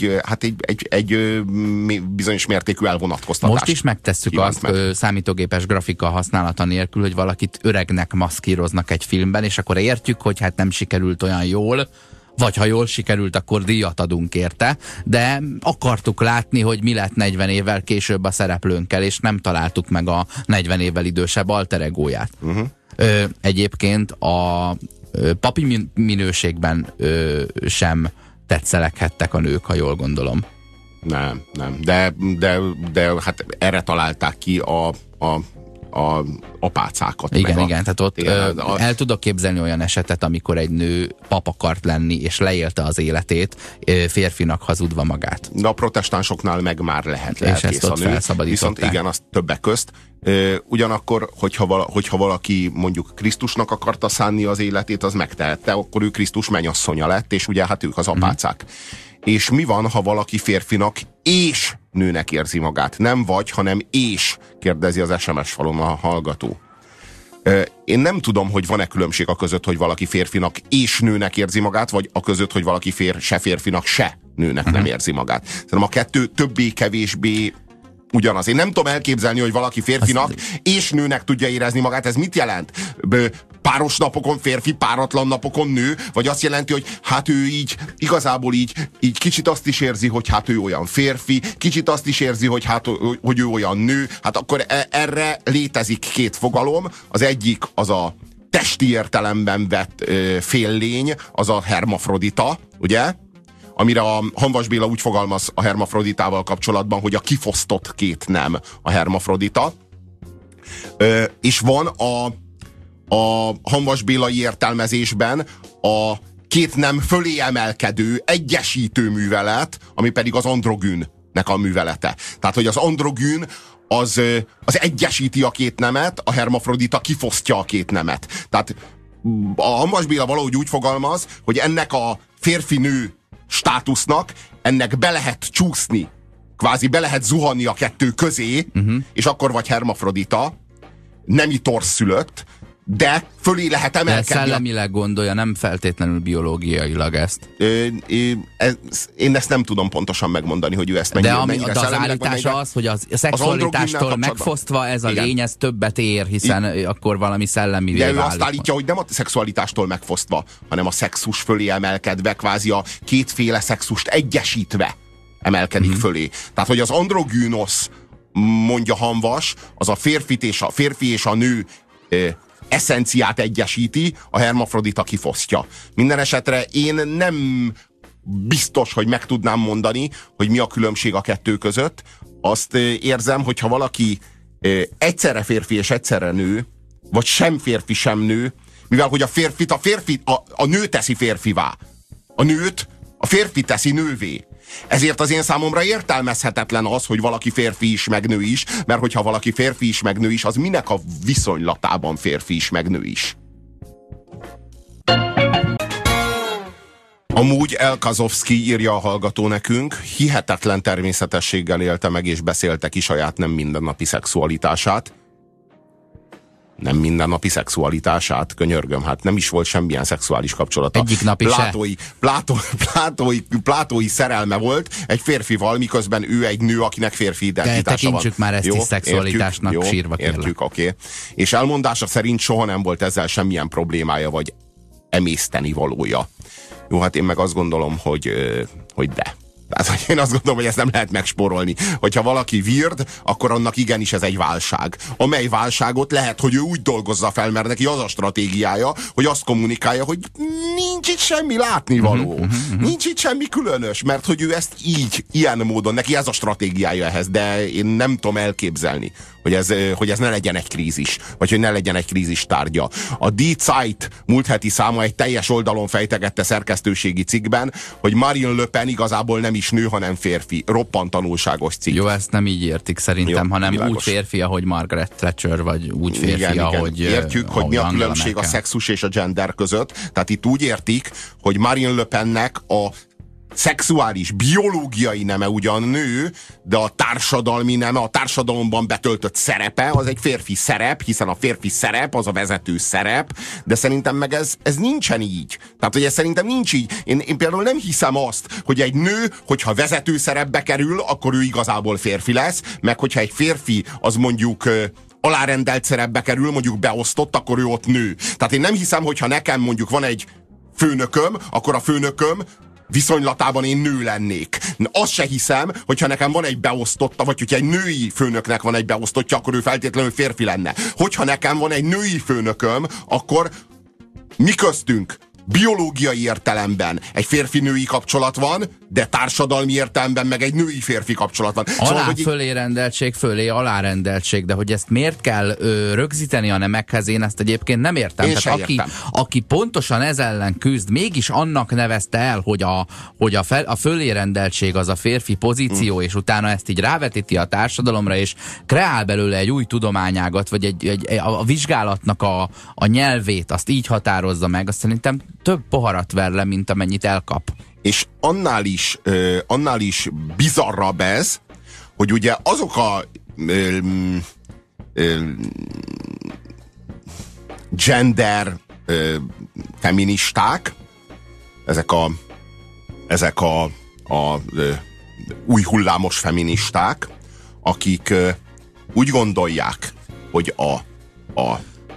egy bizonyos mértékű elvonatkoztatást. Most is megtesszük azt számítógépes grafika használata nélkül, hogy valakit öregnek maszkíroznak egy filmben, és akkor értjük, hogy hát nem sikerült olyan jól, vagy ha jól sikerült, akkor díjat adunk érte, de akartuk látni, hogy mi lett 40 évvel később a szereplőnkkel, és nem találtuk meg a 40 évvel idősebb alter egóját. Egyébként a papi minőségben sem tetszeleghettek a nők, ha jól gondolom. Nem. De hát erre találták ki a apácákat. Igen, tehát ott el tudok képzelni olyan esetet, amikor egy nő pap akart lenni, és leélte az életét, férfinak hazudva magát. De a protestánsoknál meg már lehet és ezt ott a nő. felszabadították. Viszont igen, az többek közt. Ugyanakkor, hogyha valaki mondjuk Krisztusnak akarta szánni az életét, az megtehette, akkor ő Krisztus mennyasszonya lett, és ugye hát ők az apácák. És mi van, ha valaki férfinak és nőnek érzi magát? Nem vagy, hanem és, kérdezi az SMS falon a hallgató. Én nem tudom, hogy van-e különbség a között, hogy valaki férfinak és nőnek érzi magát, vagy a között, hogy valaki se férfinak, se nőnek nem érzi magát. Szerintem a kettő többé-kevésbé ugyanaz. Én nem tudom elképzelni, hogy valaki férfinak és nőnek tudja érezni magát. Ez mit jelent? Páros napokon férfi, páratlan napokon nő? Vagy azt jelenti, hogy hát ő így, igazából így kicsit azt is érzi, hogy hát ő olyan férfi, kicsit azt is érzi, hogy hát hogy ő olyan nő. Hát akkor erre létezik két fogalom. Az egyik az a testi értelemben vett féllény, az a hermafrodita, ugye? Amire a Hamvas Béla úgy fogalmaz a hermafroditával kapcsolatban, hogy a kifosztott két nem a hermafrodita. És van a Hamvas Bélai értelmezésben a két nem fölé emelkedő, egyesítő művelet, ami pedig az androgűnnek a művelete. Tehát, hogy az androgűn az egyesíti a két nemet, a hermafrodita kifosztja a két nemet. Tehát a Hamvas Béla valahogy úgy fogalmaz, hogy ennek a férfi-nő státusznak, ennek be lehet csúszni, kvázi be lehet zuhanni a kettő közé, és akkor vagy hermafrodita, nemi torszszülött, de fölé lehet emelkedni. De szellemileg gondolja, nem feltétlenül biológiailag ezt. Én ezt nem tudom pontosan megmondani, hogy ő ezt mennyire de az állítása az, hogy a szexualitástól megfosztva ez a lény, ez többet ér, hiszen akkor valami szellemivé válik. De ő azt állítja, hogy nem a szexualitástól megfosztva, hanem a szexus fölé emelkedve, kvázi a kétféle szexust egyesítve emelkedik fölé. Tehát, hogy az androgűnosz, mondja Hamvas, az a férfi és a nő eszenciát egyesíti, a hermafrodita kifosztja. Minden esetre én nem biztos, hogy meg tudnám mondani, hogy mi a különbség a kettő között. Azt érzem, hogyha valaki egyszerre férfi és egyszerre nő, vagy sem férfi, sem nő, mivel hogy a nő teszi férfivá. A nőt a férfi teszi nővé. Ezért az én számomra értelmezhetetlen az, hogy valaki férfi is, meg nő is, mert hogyha valaki férfi is, meg nő is, az minek a viszonylatában férfi is, meg nő is? Amúgy El Kazovszki, írja a hallgató nekünk, hihetetlen természetességgel élte meg és beszélte ki saját nem mindennapi szexualitását. Nem mindennapi szexualitását, könyörgöm, hát nem is volt semmilyen szexuális kapcsolata. Egyik napi plátói szerelme volt egy férfival, miközben ő egy nő, akinek férfi identitása van. Tekintsük már ezt is szexualitásnak, értjük, sírva kérlek. Értjük, oké. És elmondása szerint soha nem volt ezzel semmilyen problémája, vagy emészteni valója. Jó, hát én meg azt gondolom, hogy de. Tehát én azt gondolom, hogy ezt nem lehet megspórolni. Hogyha valaki weird, akkor annak igenis ez egy válság. Amely válságot lehet, hogy ő úgy dolgozza fel, mert neki az a stratégiája, hogy azt kommunikálja, hogy nincs itt semmi látnivaló. Nincs itt semmi különös, mert hogy ő ezt ilyen módon, neki ez a stratégiája ehhez, de én nem tudom elképzelni, hogy ez ne legyen egy krízis, vagy hogy ne legyen egy krízis tárgya. A Die Zeit múlt heti száma egy teljes oldalon fejtegette szerkesztőségi cikkben, hogy Marine Le Pen igazából nem is nő, hanem férfi. Roppant tanulságos cikk. Jó, ezt nem így értik szerintem, jó, hanem világos. Úgy férfi, ahogy Margaret Thatcher, vagy úgy férfi, ahogy értjük, hogy mi a különbség a szexus és a gender között. Tehát itt úgy értik, hogy Marine Le Pennek a szexuális, biológiai neme ugyan nő, de a társadalmi neme, a társadalomban betöltött szerepe, az egy férfi szerep, hiszen a férfi szerep az a vezető szerep, de szerintem meg ez nincsen így. Tehát, hogy ez szerintem nincs így. Én például nem hiszem azt, hogy egy nő, hogyha vezető szerepbe kerül, akkor ő igazából férfi lesz, meg hogyha egy férfi az mondjuk alárendelt szerepbe kerül, mondjuk beosztott, akkor ő ott nő. Tehát én nem hiszem, hogyha nekem mondjuk van egy főnököm, akkor a főnököm viszonylatában én nő lennék. Azt se hiszem, hogyha nekem van egy beosztotta, vagy hogyha egy női főnöknek van egy beosztottja, akkor ő feltétlenül férfi lenne. Hogyha nekem van egy női főnököm, akkor mi köztünk biológiai értelemben egy férfi-női kapcsolat van, de társadalmi értelemben meg egy női-férfi kapcsolat van. Alá fölé rendeltség, fölé alárendeltség, de hogy ezt miért kell rögzíteni a nemekhez, én ezt egyébként nem értem. Tehát aki pontosan ez ellen küzd, mégis annak nevezte el, hogy a fölé rendeltség az a férfi pozíció, és utána ezt így rávetíti a társadalomra, és kreál belőle egy új tudományágat, vagy a vizsgálatnak a nyelvét, azt így határozza meg, azt szerintem több poharat ver le, mint amennyit elkap. És annál is bizarrabb ez, hogy ugye azok a gender feministák, ezek a új hullámos feministák, akik úgy gondolják, hogy a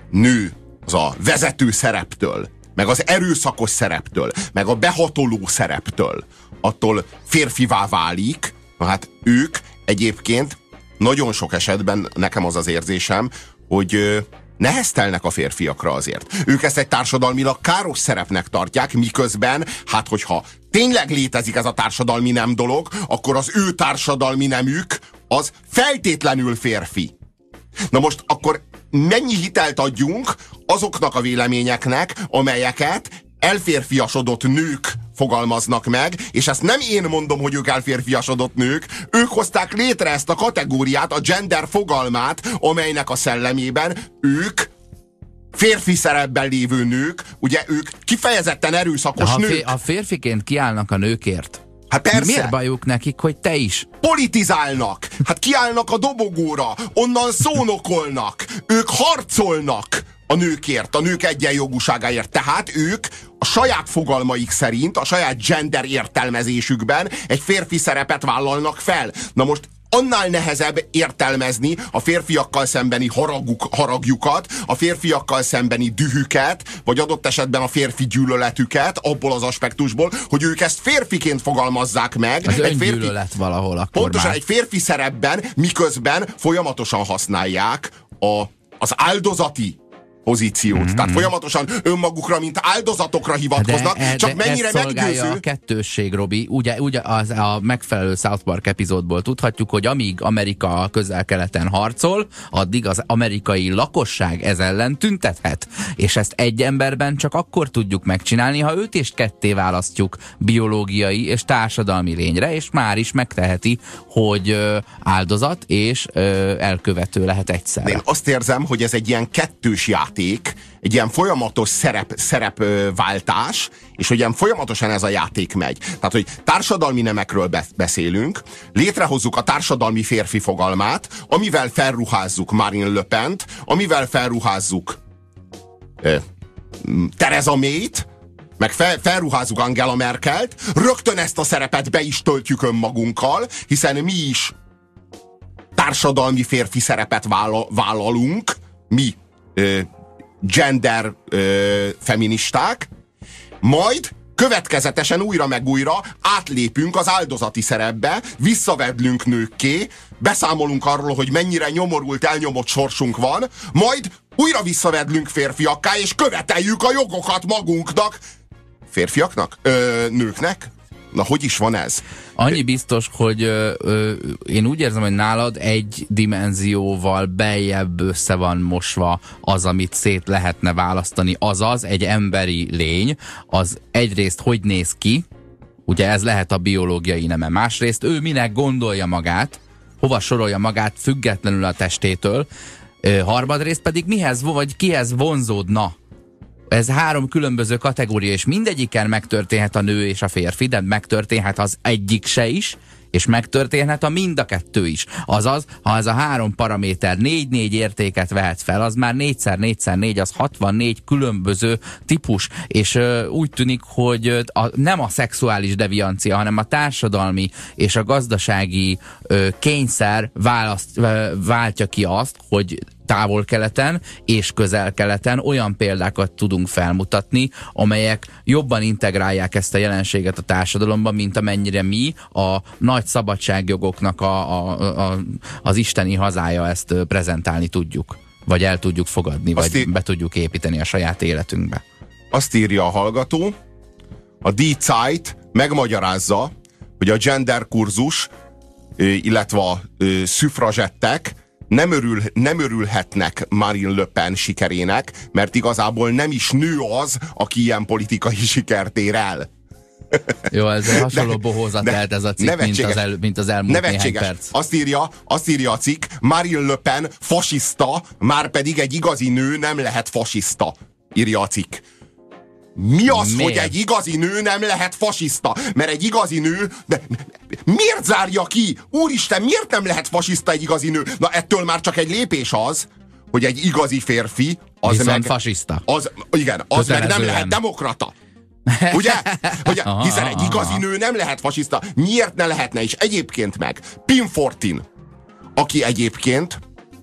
nő az a vezető szereptől, meg az erőszakos szereptől, meg a behatoló szereptől, attól férfivá válik. Na hát ők egyébként nagyon sok esetben, nekem az az érzésem, hogy neheztelnek a férfiakra azért. Ők ezt egy társadalmilag káros szerepnek tartják, miközben, hát hogyha tényleg létezik ez a társadalmi nem dolog, akkor az ő társadalmi nemük az feltétlenül férfi. Na most akkor mennyi hitelt adjunk azoknak a véleményeknek, amelyeket elférfiasodott nők fogalmaznak meg, és ezt nem én mondom, hogy ők elférfiasodott nők, ők hozták létre ezt a kategóriát, a gender fogalmát, amelynek a szellemében ők férfi szerepben lévő nők, ugye ők kifejezetten erőszakos nők. A férfiként kiállnak a nőkért. Hát persze. Miért bajuk nekik, hogy te is? Politizálnak. Hát kiállnak a dobogóra, onnan szónokolnak. Ők harcolnak a nőkért, a nők egyenjogúságáért. Tehát ők a saját fogalmaik szerint, a saját gender értelmezésükben egy férfi szerepet vállalnak fel. Na most annál nehezebb értelmezni a férfiakkal szembeni haragjukat, a férfiakkal szembeni dühüket, vagy adott esetben a férfi gyűlöletüket, abból az aspektusból, hogy ők ezt férfiként fogalmazzák meg. Az öngyűlölet valahol akkor pontosan már. Egy férfi szerepben, miközben folyamatosan használják az áldozati pozíciót. Tehát folyamatosan önmagukra, mint áldozatokra hivatkoznak, csak mennyire ez szolgálja meggyőző. A kettősség, Robi. Ugye a megfelelő South Park epizódból tudhatjuk, hogy amíg Amerika közel-keleten harcol, addig az amerikai lakosság ez ellen tüntethet. És ezt egy emberben csak akkor tudjuk megcsinálni, ha őt is ketté választjuk biológiai és társadalmi lényre, és már is megteheti, hogy áldozat és elkövető lehet egyszerre. Én azt érzem, hogy ez egy ilyen kettős játék, egy ilyen folyamatos szerepváltás, és hogy ilyen folyamatosan ez a játék megy. Tehát, hogy társadalmi nemekről beszélünk, létrehozzuk a társadalmi férfi fogalmát, amivel felruházzuk Marine Le Pen-t, amivel felruházzuk Theresa May-t, meg felruházzuk Angela Merkelt, rögtön ezt a szerepet be is töltjük önmagunkkal, hiszen mi is társadalmi férfi szerepet vállalunk, mi gender feministák, majd következetesen újra meg újra átlépünk az áldozati szerepbe, visszavedlünk nőkké, beszámolunk arról, hogy mennyire nyomorult, elnyomott sorsunk van, majd újra visszavedlünk férfiakká, és követeljük a jogokat magunknak. Férfiaknak? Nőknek? Na, hogy is van ez? Annyi biztos, hogy én úgy érzem, hogy nálad egy dimenzióval beljebb össze van mosva az, amit szét lehetne választani, azaz egy emberi lény, az egyrészt hogy néz ki, ugye ez lehet a biológiai neme, másrészt ő minek gondolja magát, hova sorolja magát függetlenül a testétől, harmadrészt pedig mihez vagy kihez vonzódna. Ez három különböző kategória, és mindegyiken megtörténhet a nő és a férfi, de megtörténhet az egyik se is, és megtörténhet a mind a kettő is. Azaz, ha ez a három paraméter 4-4 értéket vehet fel, az már 4x4x4, az 64 különböző típus, és úgy tűnik, hogy nem a szexuális deviancia, hanem a társadalmi és a gazdasági kényszer váltja ki azt, hogy Távol-keleten és Közel-keleten olyan példákat tudunk felmutatni, amelyek jobban integrálják ezt a jelenséget a társadalomban, mint amennyire mi a nagy szabadságjogoknak az isteni hazája ezt prezentálni tudjuk, vagy el tudjuk fogadni, vagy be tudjuk építeni a saját életünkbe. Azt írja a hallgató, a Die Zeit megmagyarázza, hogy a gender kurzus, illetve a szüfrazsettek nem örülhetnek Marine Le Pen sikerének, mert igazából nem is nő az, aki ilyen politikai sikert ér el. Jó, ez egy hasonló bohózat lehet ez a cikk, mint az elmúlt néhány perc. Azt írja a cikk, Marine Le Pen fasiszta, már pedig egy igazi nő nem lehet fasiszta, írja a cikk. Mi az, hogy egy igazi nő nem lehet fasiszta? Mert egy igazi nő... De miért zárja ki? Úristen, miért nem lehet fasiszta egy igazi nő? Na ettől már csak egy lépés az, hogy egy igazi férfi... Az viszont meg fasiszta. Igen, az meg nem lehet demokrata. Ugye? Hiszen egy igazi nő nem lehet fasiszta. Miért ne lehetne? És egyébként meg Pimfortin, aki egyébként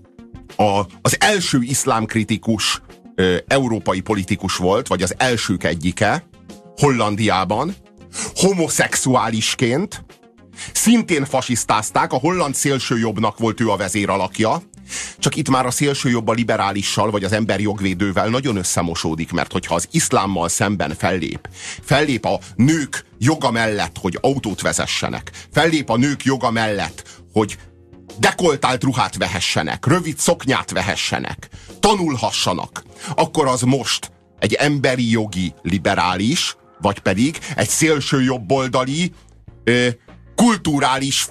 az első iszlámkritikus európai politikus volt, vagy az elsők egyike, Hollandiában, homoszexuálisként, szintén fasisztázták, a holland szélsőjobbnak volt ő a vezéralakja, csak itt már a szélsőjobb a liberálissal, vagy az emberjogvédővel nagyon összemosódik, mert hogyha az iszlámmal szemben fellép a nők joga mellett, hogy autót vezessenek, fellép a nők joga mellett, hogy dekoltált ruhát vehessenek, rövid szoknyát vehessenek, tanulhassanak, akkor az most egy emberi jogi liberális, vagy pedig egy szélsőjobboldali kulturális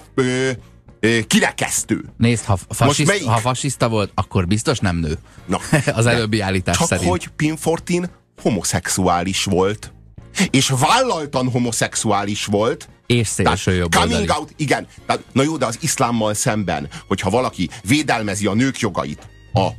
kirekesztő. Nézd, ha fasiszta volt, akkor biztos nem nő. Na, az előbbi állítás csak szerint. hogy Pimfortin homoszexuális volt. És vállaltan homoszexuális volt. És szélsőjobboldali. Coming out, igen. Na jó, de az iszlámmal szemben, hogyha valaki védelmezi a nők jogait,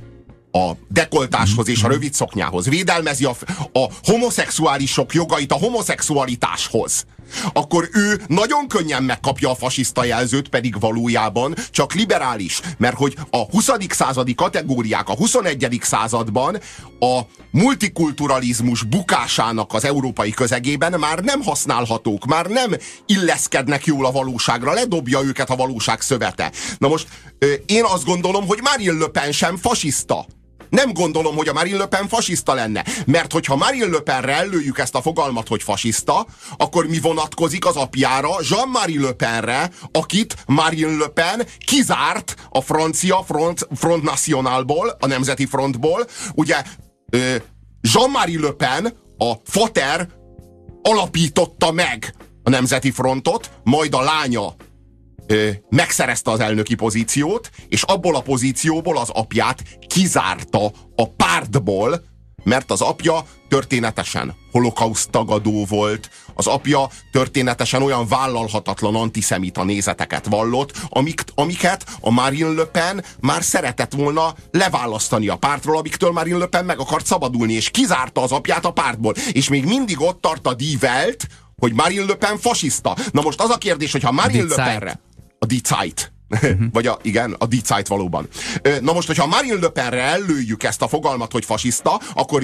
a dekoltáshoz és a rövid szoknyához, védelmezi a homoszexuálisok jogait a homoszexualitáshoz, akkor ő nagyon könnyen megkapja a fasiszta jelzőt, pedig valójában csak liberális. Mert hogy a 20. századi kategóriák a 21. században a multikulturalizmus bukásának az európai közegében már nem használhatók, már nem illeszkednek jól a valóságra, ledobja őket a valóság szövete. Na most én azt gondolom, hogy Marine Le Pen sem fasiszta. Nem gondolom, hogy a Marine Le Pen fasiszta lenne. Mert hogyha Marine Le Penre ellőjük ezt a fogalmat, hogy fasiszta, akkor mi vonatkozik az apjára, Jean-Marie Le Penre, akit Marine Le Pen kizárt a francia Front Nationalból, a Nemzeti Frontból. Ugye Jean-Marie Le Pen, a fater alapította meg a Nemzeti Frontot, majd a lánya megszerezte az elnöki pozíciót, és abból a pozícióból az apját kizárta a pártból, mert az apja történetesen holokauszt tagadó volt, az apja történetesen olyan vállalhatatlan antiszemita nézeteket vallott, amiket a Marine Le Pen már szeretett volna leválasztani a pártról, amiktől Marine Le Pen meg akart szabadulni, és kizárta az apját a pártból. És még mindig ott tart a Die Welt, hogy Marine Le Pen fasiszta. Na most az a kérdés, hogyha Marine Le Penre a Die Zeit. Vagy a Die Zeit valóban. Na most, hogyha Marine Le Penre ellőjük ezt a fogalmat, hogy fasiszta, akkor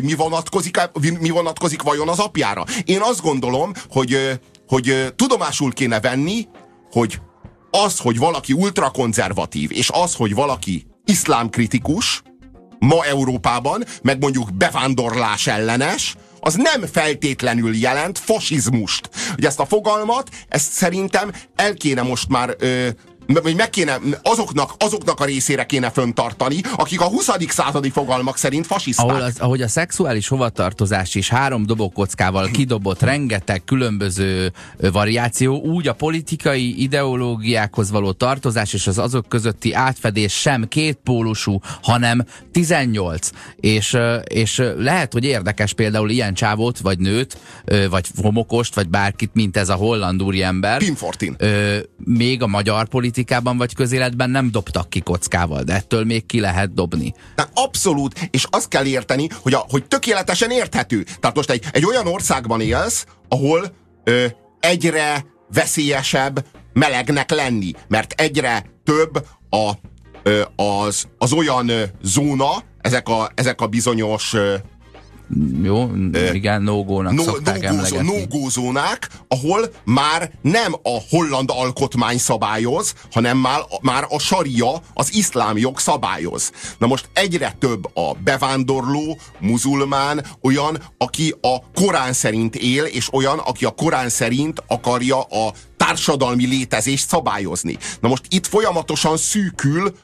mi vonatkozik vajon az apjára? Én azt gondolom, hogy tudomásul kéne venni, hogy az, hogy valaki ultrakonzervatív, és az, hogy valaki iszlámkritikus, ma Európában, meg mondjuk bevándorlás ellenes, az nem feltétlenül jelent fasizmust. Ugye ezt a fogalmat, ezt szerintem el kéne most már, meg kéne, azoknak a részére kéne föntartani, akik a 20. századi fogalmak szerint fasiszták. Ahogy a szexuális hovatartozás is 3 dobókockával kidobott rengeteg különböző variáció, úgy a politikai ideológiákhoz való tartozás és az azok közötti átfedés sem kétpólusú, hanem 18. És lehet, hogy érdekes például ilyen csávót, vagy nőt, vagy homokost, vagy bárkit, mint ez a holland úriember. Pimfortin. Még a magyar politikában vagy közéletben nem dobtak ki kockával, de ettől még ki lehet dobni. De abszolút, és azt kell érteni, hogy tökéletesen érthető. Tehát most egy olyan országban élsz, ahol egyre veszélyesebb melegnek lenni, mert egyre több az olyan zóna, ezek a bizonyos Jó, igen, no-go-nak szokták emlegetni. No-go zónák, ahol már nem a holland alkotmány szabályoz, hanem már a saria, az iszlám jog szabályoz. Na most egyre több a bevándorló, muzulmán, olyan, aki a Korán szerint él, és olyan, aki a Korán szerint akarja a társadalmi létezést szabályozni. Na most itt folyamatosan szűkül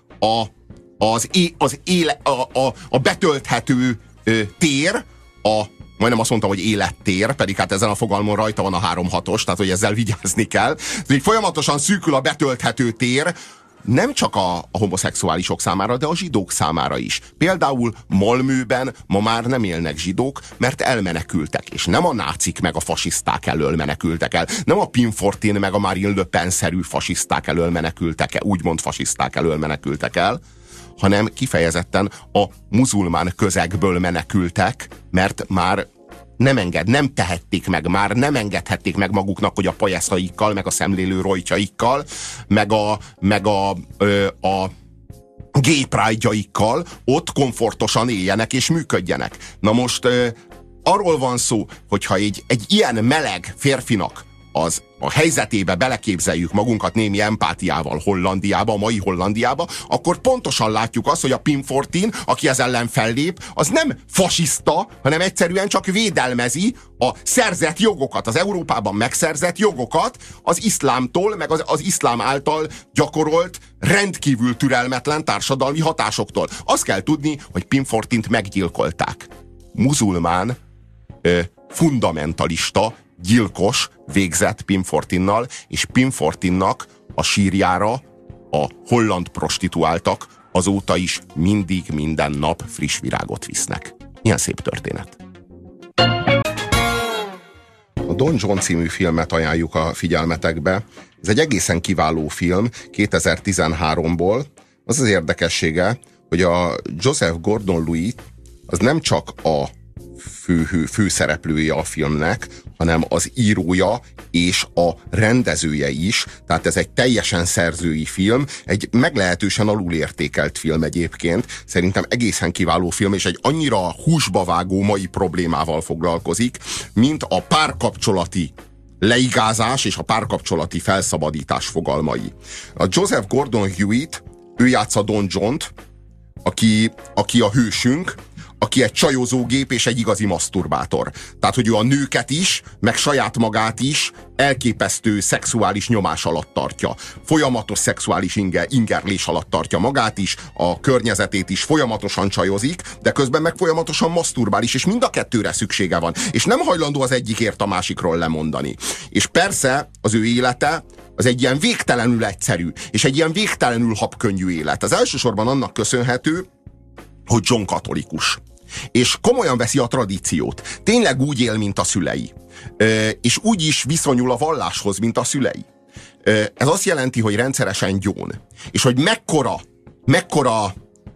a betölthető tér, majdnem azt mondtam, hogy élettér, pedig hát ezen a fogalmon rajta van a 3-6-os, tehát hogy ezzel vigyázni kell. Így folyamatosan szűkül a betölthető tér, nem csak a homoszexuálisok számára, de a zsidók számára is. Például Malmöben ma már nem élnek zsidók, mert elmenekültek, és nem a nácik meg a fasiszták elől menekültek el, nem a Pinfortin meg a Marine Le Pen-szerű fasiszták elől menekültek el, úgymond fasiszták elől menekültek el, hanem kifejezetten a muzulmán közegből menekültek, mert már nem tehették meg, már nem engedhették meg maguknak, hogy a pajeszaikkal, meg a szemlélő rojtjaikkal, meg a gay pride-jaikkal ott komfortosan éljenek és működjenek. Na most arról van szó, hogyha egy ilyen meleg férfinak a helyzetébe beleképzeljük magunkat némi empátiával Hollandiába, a mai Hollandiába, akkor pontosan látjuk azt, hogy a Pinfortin, aki ez ellen fellép, az nem fasiszta, hanem egyszerűen csak védelmezi a szerzett jogokat, az Európában megszerzett jogokat az iszlámtól, meg az iszlám által gyakorolt rendkívül türelmetlen társadalmi hatásoktól. Azt kell tudni, hogy Pinfortint meggyilkolták. Muzulmán, fundamentalista, gyilkos végzett Pinfortinnal, és Pinfortinnak a sírjára a holland prostituáltak azóta is mindig minden nap friss virágot visznek. Ilyen szép történet. A Don John című filmet ajánljuk a figyelmetekbe. Ez egy egészen kiváló film, 2013-ból. Az érdekessége, hogy a Joseph Gordon-Levitt az nem csak a főszereplője a filmnek, hanem az írója és a rendezője is, tehát ez egy teljesen szerzői film, egy meglehetősen alulértékelt film egyébként, szerintem egészen kiváló film, és egy annyira húsba vágó mai problémával foglalkozik, mint a párkapcsolati leigázás és a párkapcsolati felszabadítás fogalmai. A Joseph Gordon-Levitt, ő játsza Don Johnt, aki a hősünk, aki egy csajozógép és egy igazi maszturbátor. Tehát, hogy ő a nőket is, meg saját magát is elképesztő szexuális nyomás alatt tartja. Folyamatos szexuális ingerlés alatt tartja magát is, a környezetét is, folyamatosan csajozik, de közben meg folyamatosan maszturbál is, és mind a kettőre szüksége van. És nem hajlandó az egyikért a másikról lemondani. És persze az ő élete az egy ilyen végtelenül egyszerű, és egy ilyen végtelenül habkönnyű élet. Az elsősorban annak köszönhető, hogy John katolikus. És komolyan veszi a tradíciót. Tényleg úgy él, mint a szülei. És úgy is viszonyul a valláshoz, mint a szülei. Ez azt jelenti, hogy rendszeresen gyón. És hogy mekkora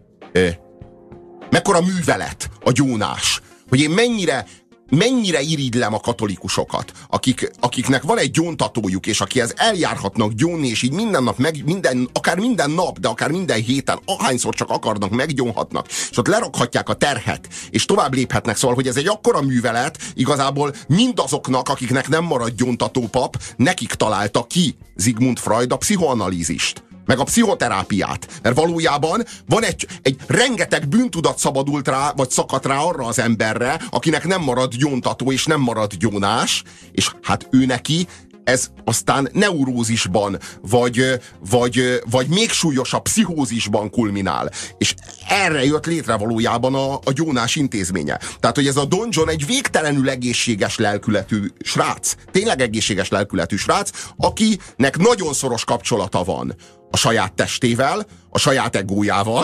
művelet a gyónás. Hogy én mennyire irigylem a katolikusokat, akiknek van egy gyóntatójuk, és akihez eljárhatnak gyónni, és így minden nap, akár minden nap, de akár minden héten, ahányszor csak akarnak, meggyónhatnak, és ott lerakhatják a terhet, és tovább léphetnek. Szóval, hogy ez egy akkora művelet, igazából mindazoknak, akiknek nem marad gyóntatópap, nekik találta ki Sigmund Freud a pszichoanalízist, meg a pszichoterápiát. Mert valójában van egy rengeteg bűntudat szabadult rá, vagy szakadt rá arra az emberre, akinek nem marad gyóntató, és nem marad gyónás, és hát ő neki ez aztán neurózisban, vagy még súlyosabb pszichózisban kulminál. És erre jött létre valójában a gyónás intézménye. Tehát, hogy ez a Don John egy végtelenül egészséges lelkületű srác, tényleg egészséges lelkületű srác, akinek nagyon szoros kapcsolata van a saját testével, a saját egójával,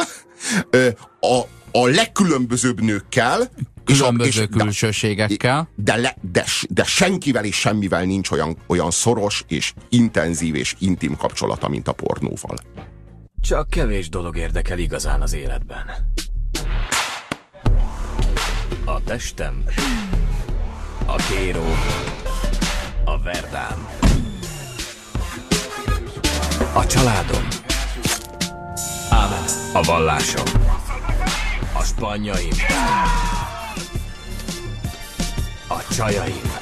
a legkülönbözőbb nőkkel, különböző külsőségekkel. De senkivel és semmivel nincs olyan szoros és intenzív és intim kapcsolata, mint a pornóval. Csak kevés dolog érdekel igazán az életben. A testem, a kéró, a verdám, a családom, a vallásom, a spanyaim, Csajaim.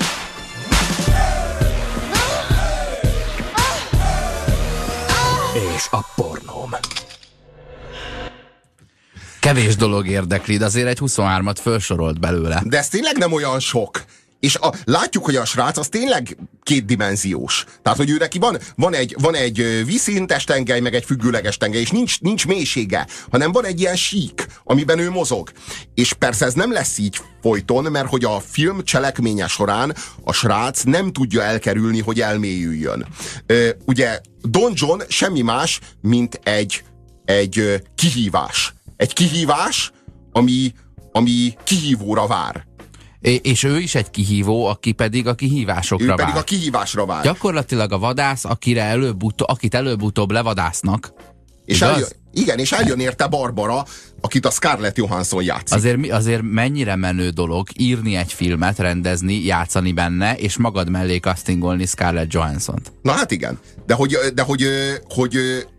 És a pornóm. Kevés dolog érdekli, de azért egy 23-at felsorolt belőle. De ez tényleg nem olyan sok. És látjuk, hogy a srác az tényleg kétdimenziós. Tehát, hogy ő neki van egy vízszintes tengely, meg egy függőleges tengely, és nincs mélysége, hanem van egy ilyen sík, amiben ő mozog. És persze ez nem lesz így folyton, mert hogy a film cselekménye során a srác nem tudja elkerülni, hogy elmélyüljön. Ugye Don John semmi más, mint egy kihívás. Egy kihívás, ami kihívóra vár. És ő is egy kihívó, aki pedig a kihívásokra vár. Ő pedig a kihívásra vár. Gyakorlatilag a vadász, akit előbb-utóbb levadásznak. És eljön érte Barbara, akit a Scarlett Johansson játszik. Azért mennyire menő dolog írni egy filmet, rendezni, játszani benne, és magad mellé castingolni Scarlett Johansson-t. Na hát igen. De hogy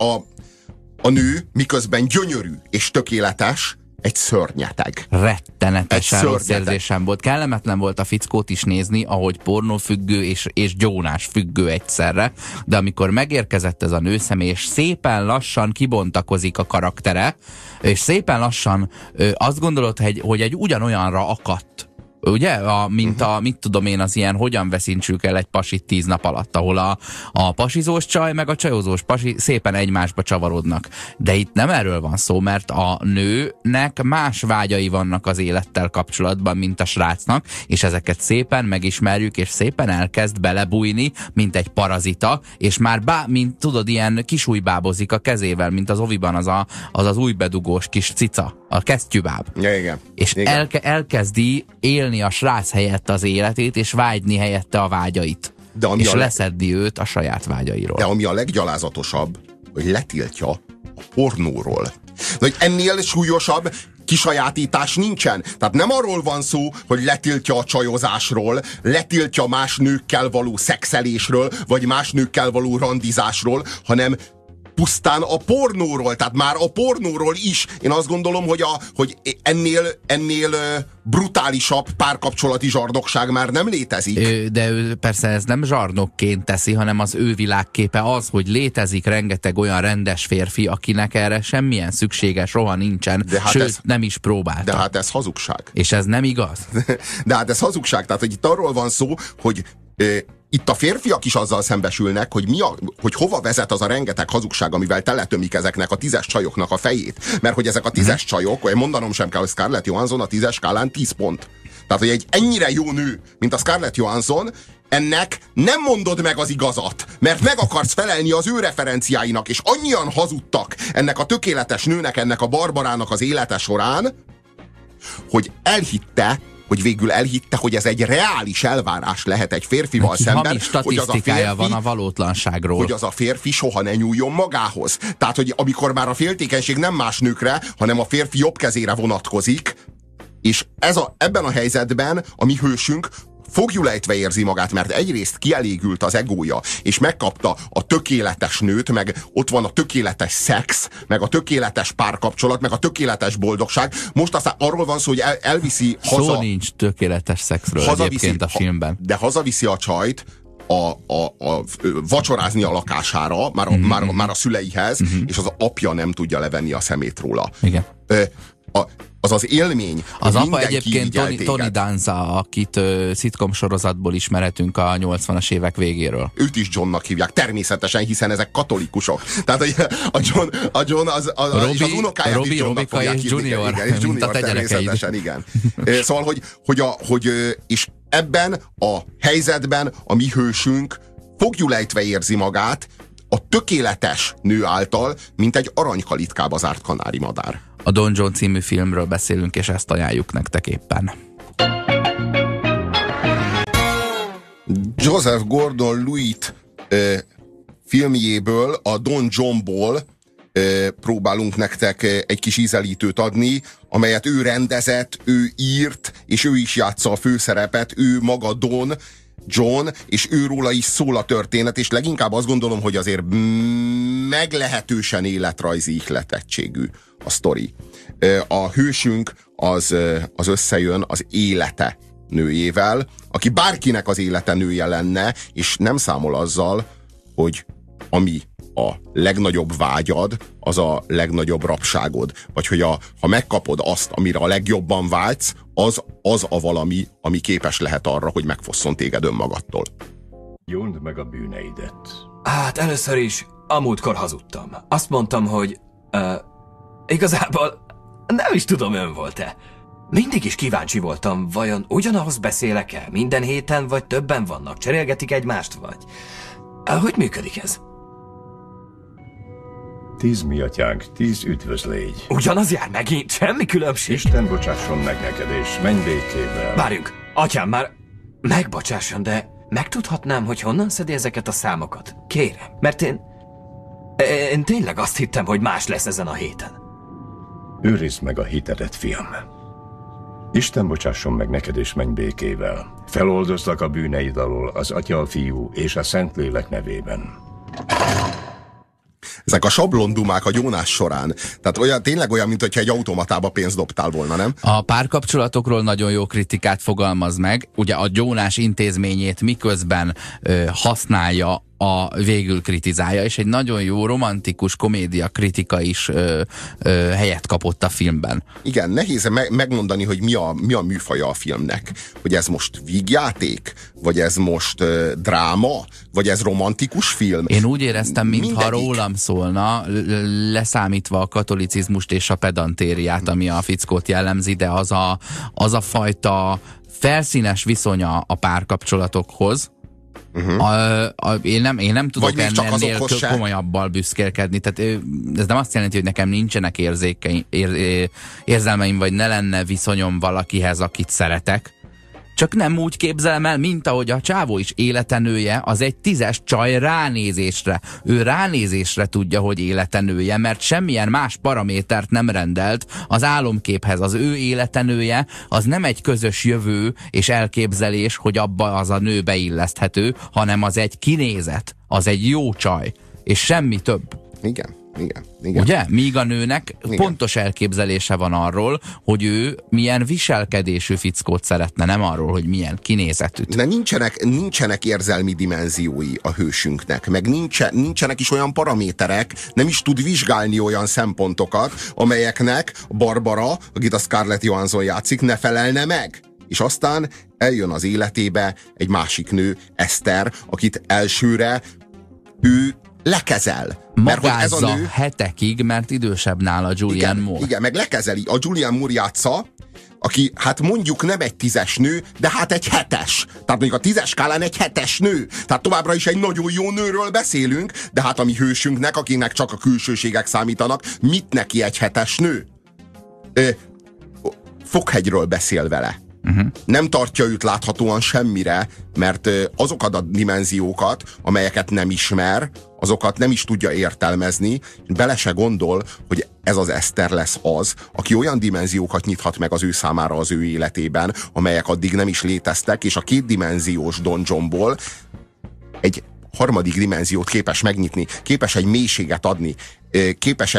a nő miközben gyönyörű és tökéletes, egy szörnyeteg. Rettenetesen rossz érzésem volt. Kellemetlen volt a fickót is nézni, ahogy pornófüggő és gyónás függő egyszerre, de amikor megérkezett ez a nőszemély, és szépen lassan kibontakozik a karaktere, és szépen lassan azt gondolod, hogy egy ugyanolyanra akadt. Ugye? Mit tudom én, az ilyen hogyan veszintsük el egy pasit 10 nap alatt, ahol a pasizós csaj meg a csajozós pasi szépen egymásba csavarodnak. De itt nem erről van szó, mert a nőnek más vágyai vannak az élettel kapcsolatban, mint a srácnak, és ezeket szépen megismerjük, és szépen elkezd belebújni, mint egy parazita, és már mint tudod, ilyen kisújbábozik a kezével, mint az oviban az újbedugós kis cica, a kesztyűbáb. Ja, igen. És igen. elkezdi élni a srác helyett az életét, és vágyni helyette a vágyait. És leszedni őt a saját vágyairól. De ami a leggyalázatosabb, hogy letiltja a pornóról. De hogy ennél súlyosabb kisajátítás nincsen. Tehát nem arról van szó, hogy letiltja a csajozásról, letiltja más nőkkel való szexelésről, vagy más nőkkel való randizásról, hanem pusztán a pornóról, tehát már a pornóról is. Én azt gondolom, hogy ennél brutálisabb párkapcsolati zsarnokság már nem létezik. De ő persze ez nem zsarnokként teszi, hanem az ő világképe az, hogy létezik rengeteg olyan rendes férfi, akinek erre semmilyen szüksége soha nincsen, sőt nem is próbálta. De hát ez hazugság. És ez nem igaz. De hát ez hazugság, tehát hogy itt arról van szó, hogy itt a férfiak is azzal szembesülnek, hogy hova vezet az a rengeteg hazugság, amivel teletömik ezeknek a 10-es csajoknak a fejét. Mert hogy ezek a 10-es csajok, olyan mondanom sem kell, hogy Scarlett Johansson a 10-es skálán 10 pont. Tehát, hogy egy ennyire jó nő, mint a Scarlett Johansson, ennek nem mondod meg az igazat, mert meg akarsz felelni az ő referenciáinak, és annyian hazudtak ennek a tökéletes nőnek, ennek a Barbarának az élete során, hogy végül elhitte, hogy ez egy reális elvárás lehet egy férfival szemben, hamis statisztikája van a valótlanságról. Hogy az a férfi soha ne nyúljon magához. Tehát, hogy amikor már a féltékenység nem más nőkre, hanem a férfi jobb kezére vonatkozik, és ebben a helyzetben a mi hősünk fogjulejtve érzi magát, mert egyrészt kielégült az egója, és megkapta a tökéletes nőt, meg ott van a tökéletes szex, meg a tökéletes párkapcsolat, meg a tökéletes boldogság. Most aztán arról van szó, hogy elviszi haza... Szó nincs tökéletes szexről egyébként a filmben. De hazaviszi a csajt a vacsorázni a lakására, már a szüleihez, és az apja nem tudja levenni a szemét róla. Igen. Az élmény. Az apa egyébként Tony Danza, akit szitcom sorozatból ismerhetünk a 80-as évek végéről. Őt is Johnnak hívják, természetesen, hiszen ezek katolikusok. Tehát a John az unokáját is Johnnak fogják hívni. Junior, igen, és Junior természetesen, igen. Szóval, és ebben a helyzetben a mi hősünk fogjulejtve érzi magát a tökéletes nő által, mint egy aranykalitkába zárt kanárimadár. A Don John című filmről beszélünk, és ezt ajánljuk nektek éppen. Joseph Gordon-Levitt filmjéből, a Don Johnból próbálunk nektek egy kis ízelítőt adni, amelyet ő rendezett, ő írt, és ő is játsza a főszerepet, ő maga Don John, és őróla is szól a történet, és leginkább azt gondolom, hogy azért meglehetősen életrajzi ihletettségű a sztori. A hősünk az összejön az élete nőjével, aki bárkinek az élete nője lenne, és nem számol azzal, hogy ami a legnagyobb vágyad, az a legnagyobb rabságod. Vagy hogy ha megkapod azt, amire a legjobban vágysz, az a valami, ami képes lehet arra, hogy megfosszon téged önmagadtól. Jónd meg a bűneidet. Hát először is a múltkor hazudtam. Azt mondtam, hogy igazából nem is tudom, ön volt-e. Mindig is kíváncsi voltam, vajon ugyanahoz beszélek-e? Minden héten, vagy többen vannak? Cserélgetik egymást, vagy? Hogy működik ez? 10 mi atyánk, 10 üdvözlégy. Ugyanaz jár megint? Semmi különbség? Isten bocsásson meg neked, és menj békével. Várjunk, atyám már megbocsásson, de megtudhatnám, hogy honnan szedi ezeket a számokat? Kérem, mert én tényleg azt hittem, hogy más lesz ezen a héten. Őrizd meg a hitedet, fiam. Isten bocsásson meg neked, és menj békével. Feloldozlak a bűneid alól az Atya, a Fiú és a Szentlélek nevében. Ezek a sablondumák a gyónás során. Tehát tényleg olyan, mint hogyha egy automatába pénzt dobtál volna, nem? A párkapcsolatokról nagyon jó kritikát fogalmaz meg. Ugye a gyónás intézményét miközben használja, végül kritizálja, és egy nagyon jó romantikus komédia kritika is helyet kapott a filmben. Igen, nehéz megmondani, hogy mi a műfaja a filmnek. Hogy ez most vígjáték? Vagy ez most dráma? Vagy ez romantikus film? Én úgy éreztem, mintha rólam szólna, leszámítva a katolicizmust és a pedantériát, ami a fickót jellemzi, de az a fajta felszínes viszonya a párkapcsolatokhoz, én nem tudok ennél komolyabbal büszkélkedni. Tehát ez nem azt jelenti, hogy nekem nincsenek érzelmeim, vagy ne lenne viszonyom valakihez, akit szeretek. Csak nem úgy képzelem el, mint ahogy a csávó is életenője, az egy 10-es csaj ránézésre. Ő ránézésre tudja, hogy életenője, mert semmilyen más paramétert nem rendelt az álomképhez. Az ő életenője az nem egy közös jövő és elképzelés, hogy abba az a nő beilleszthető, hanem az egy kinézet, az egy jó csaj, és semmi több. Igen. Ugye? Míg a nőnek pontos elképzelése van arról, hogy ő milyen viselkedésű fickót szeretne, nem arról, hogy milyen kinézetűt. De nincsenek érzelmi dimenziói a hősünknek, meg nincsenek is olyan paraméterek, nem is tud vizsgálni olyan szempontokat, amelyeknek Barbara, akit a Scarlett Johansson játszik, ne felelne meg. És aztán eljön az életébe egy másik nő, Eszter, akit elsőre ő lekezel. Magázza ez a nő, hetekig, mert idősebb nála Julianne Moore. Igen, meg lekezeli. A Julianne Moore játsza, aki hát mondjuk nem egy 10-es nő, de hát egy 7-es. Tehát mondjuk a 10-es skálán egy 7-es nő. Tehát továbbra is egy nagyon jó nőről beszélünk, de hát a mi hősünknek, akinek csak a külsőségek számítanak, mit neki egy 7-es nő? Fokhegyről beszél vele. Nem tartja őt láthatóan semmire, mert azokat a dimenziókat, amelyeket nem ismer, azokat nem is tudja értelmezni, bele se gondol, hogy ez az Eszter lesz az, aki olyan dimenziókat nyithat meg az ő számára az ő életében, amelyek addig nem is léteztek, és a kétdimenziós Don Johnból egy harmadik dimenziót képes megnyitni, képes egy mélységet adni, képes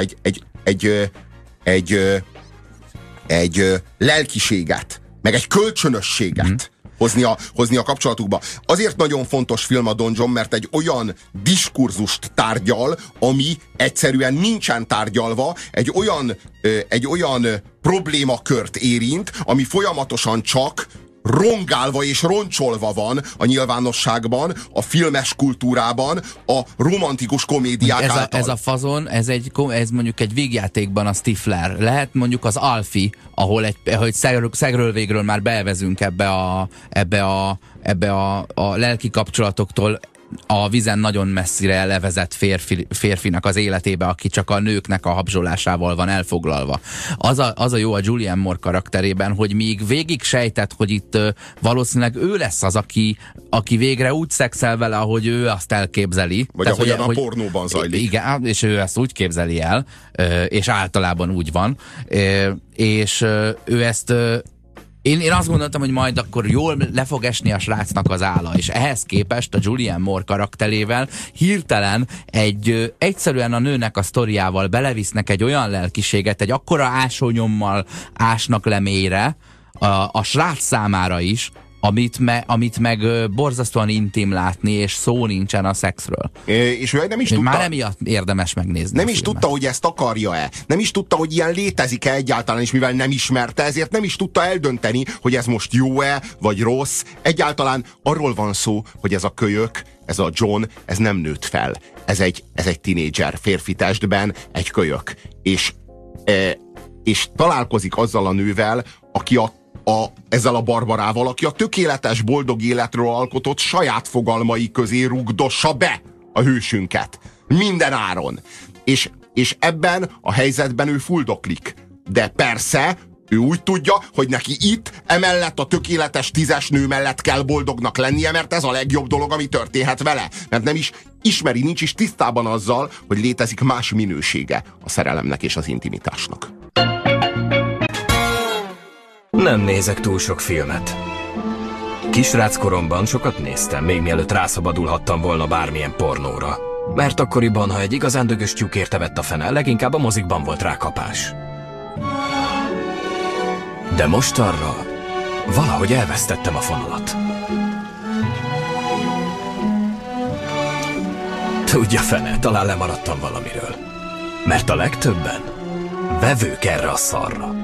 egy lelkiséget, meg egy kölcsönösséget hozni a kapcsolatukba. Azért nagyon fontos film a Don John, mert egy olyan diskurzust tárgyal, ami egyszerűen nincsen tárgyalva, egy olyan problémakört érint, ami folyamatosan csak rongálva és roncsolva van a nyilvánosságban, a filmes kultúrában, a romantikus komédiák által. Ez a fazon, ez mondjuk egy vígjátékban a Stifler. Lehet mondjuk az Alfie, ahol hogy szegről végről már bevezünk ebbe a lelki kapcsolatoktól a vizen nagyon messzire levezett férfinak az életébe, aki csak a nőknek a habzsolásával van elfoglalva. Az a jó a Julianne Moore karakterében, hogy míg végig sejtett, hogy itt valószínűleg ő lesz az, aki végre úgy szexel vele, ahogy ő azt elképzeli. Vagy tehát, ahogyan a pornóban zajlik. Igen, és ő ezt úgy képzeli el, és általában úgy van. És ő ezt... Én azt gondoltam, hogy majd akkor jól le fog esni a srácnak az álla, és ehhez képest a Julianne Moore karakterével hirtelen egyszerűen a nőnek a sztoriával belevisznek egy olyan lelkiséget, egy akkora ásónyommal ásnak le mélyre, a srác számára is, amit meg borzasztóan intim látni, és szó nincsen a szexről. És ő nem is tudta... Már emiatt érdemes megnézni. Nem is tudta, hogy ezt akarja-e. Nem is tudta, hogy ilyen létezik-e egyáltalán, és mivel nem ismerte, ezért nem is tudta eldönteni, hogy ez most jó-e, vagy rossz. Egyáltalán arról van szó, hogy ez a kölyök, ez a John, ez nem nőtt fel. Ez egy tinédzser, férfi testben egy kölyök. És találkozik azzal a nővel, aki ezzel a Barbarával, aki a tökéletes, boldog életről alkotott saját fogalmai közé rugdossa be a hősünket. Minden áron. És ebben a helyzetben ő fuldoklik. De persze, ő úgy tudja, hogy neki itt, emellett a tökéletes 10-es nő mellett kell boldognak lennie, mert ez a legjobb dolog, ami történhet vele. Mert nem is ismeri, nincs is tisztában azzal, hogy létezik más minősége a szerelemnek és az intimitásnak. Nem nézek túl sok filmet. Kisráckoromban sokat néztem, még mielőtt rászabadulhattam volna bármilyen pornóra. Mert akkoriban, ha egy igazán dögös tyúk érte vett a fene, leginkább a mozikban volt rákapás. De mostanra valahogy elvesztettem a fonalat. Tudja fene, talán lemaradtam valamiről. Mert a legtöbben vevők erre a szarra.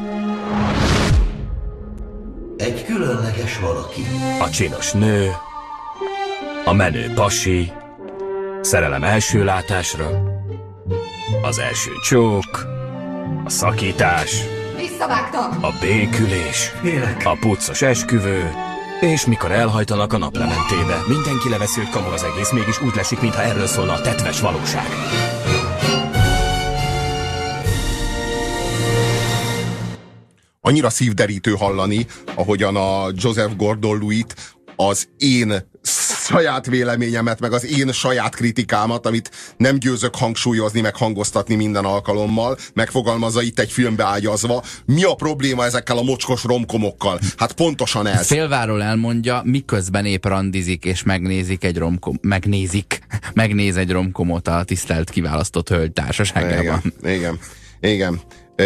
Egy különleges valaki. A csinos nő, a menő pasi, szerelem első látásra, az első csók, a szakítás, Visszavágtam! a békülés, a puccos esküvő, és mikor elhajtanak a naplementébe. Mindenki leveszi, hogy kamu az egész, mégis úgy lesik, mintha erről szólna a tetves valóság. Annyira szívderítő hallani, ahogyan a Joseph Gordon-Lewitt az én saját véleményemet, meg az én saját kritikámat, amit nem győzök hangsúlyozni, meg hangoztatni minden alkalommal, megfogalmazza itt egy filmbe ágyazva. Mi a probléma ezekkel a mocskos romkomokkal? Hát pontosan ez. Félváról elmondja, miközben épp randizik, és megnéz egy romkomot a tisztelt kiválasztott hölgy társaságában. Igen.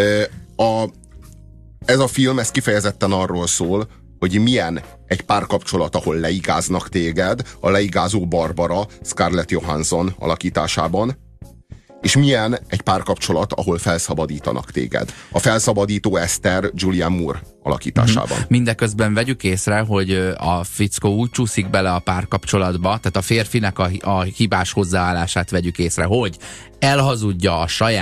Ez a film, ez kifejezetten arról szól, hogy milyen egy párkapcsolat, ahol leigáznak téged, a leigázó Barbara Scarlett Johansson alakításában, és milyen egy párkapcsolat, ahol felszabadítanak téged. A felszabadító Esther Julianne Moore alakításában. Mindeközben vegyük észre, hogy a fickó úgy csúszik bele a párkapcsolatba, tehát a férfinek a hibás hozzáállását vegyük észre, hogy elhazudja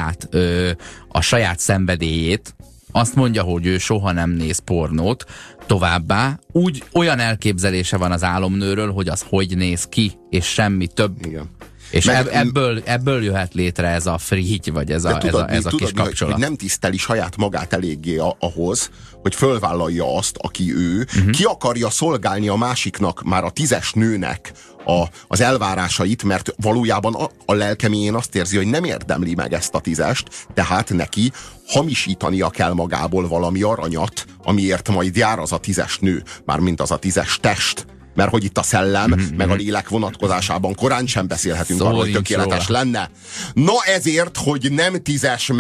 a saját szenvedélyét, azt mondja, hogy ő soha nem néz pornót, továbbá olyan elképzelése van az álomnőről, hogy az hogy néz ki, és semmi több. Igen. És ebből jöhet létre ez a frigy, vagy ez a kis kapcsolat. Hogy nem tiszteli saját magát eléggé ahhoz, hogy fölvállalja azt, aki ő, ki akarja szolgálni a másiknak, már a 10-es nőnek az elvárásait, mert valójában a lelkeméjén azt érzi, hogy nem érdemli meg ezt a 10-est, tehát neki hamisítania kell magából valami aranyat, amiért majd jár az a 10-es nő, mármint az a 10-es test. Mert hogy itt a szellem, meg a lélek vonatkozásában korán sem beszélhetünk arról, hogy tökéletes lenne. Na ezért, hogy nem 10-es,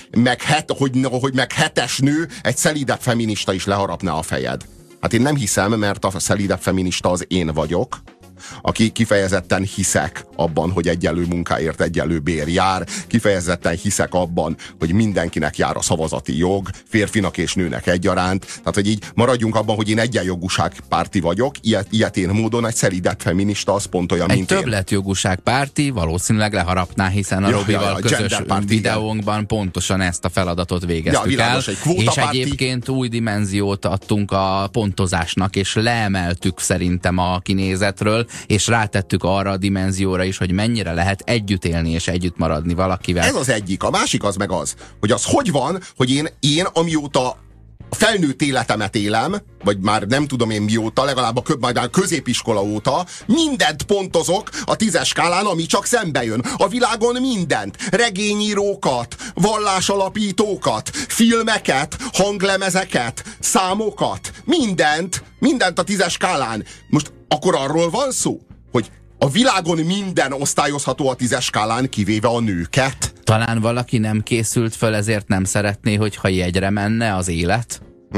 meg 7-es nő, egy szelídebb feminista is leharapná a fejed. Hát én nem hiszem, mert a szelídebb feminista az én vagyok, aki kifejezetten hiszek abban, hogy egyenlő munkáért egyenlő bér jár, kifejezetten hiszek abban, hogy mindenkinek jár a szavazati jog, férfinak és nőnek egyaránt, tehát hogy így maradjunk abban, hogy én egyenjogúságpárti vagyok, ilyetén módon egy szelídett feminista az pont olyan, mint én. Egy többletjogúságpárti valószínűleg leharapná, hiszen a Robival közös videónkban pontosan ezt a feladatot végeztük el, és egyébként új dimenziót adtunk a pontozásnak, és leemeltük szerintem a kinézetről, és rátettük arra a dimenzióra is, hogy mennyire lehet együtt élni és együtt maradni valakivel. Ez az egyik. A másik az meg az, hogy az hogy van, hogy én amióta a felnőtt életemet élem, vagy már nem tudom én mióta, legalább a középiskola óta, mindent pontozok a 10-es skálán, ami csak szembe jön. A világon mindent. Regényírókat, vallásalapítókat, filmeket, hanglemezeket, számokat, mindent a 10-es skálán. Most akkor arról van szó, hogy a világon minden osztályozható a 10-es skálán, kivéve a nőket. Talán valaki nem készült föl, ezért nem szeretné, hogyha jegyre menne az élet?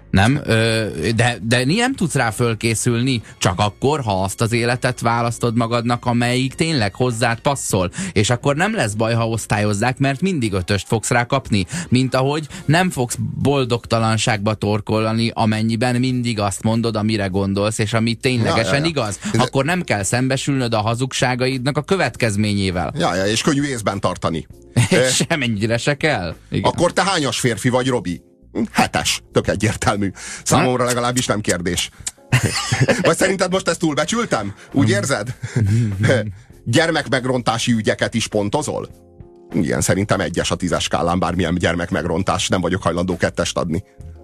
Nem? De nem tudsz rá fölkészülni csak akkor, ha azt az életet választod magadnak, amelyik tényleg hozzád passzol. És akkor nem lesz baj, ha osztályozzák, mert mindig 5-öst fogsz rá kapni. Mint ahogy nem fogsz boldogtalanságba torkolni, amennyiben mindig azt mondod, amire gondolsz, és ami ténylegesen igaz. Akkor nem kell szembesülnöd a hazugságaidnak a következményével. És könnyű észben tartani. Semennyire se kell. Igen. Akkor te hányas férfi vagy, Robi? 7-es. Tök egyértelmű. Számomra legalábbis nem kérdés. Vagy szerinted most ezt túlbecsültem? Úgy érzed? Gyermekmegrontási ügyeket is pontozol? Igen, szerintem 1-es a 10-es skálán bármilyen gyermekmegrontás. Nem vagyok hajlandó 2-est adni.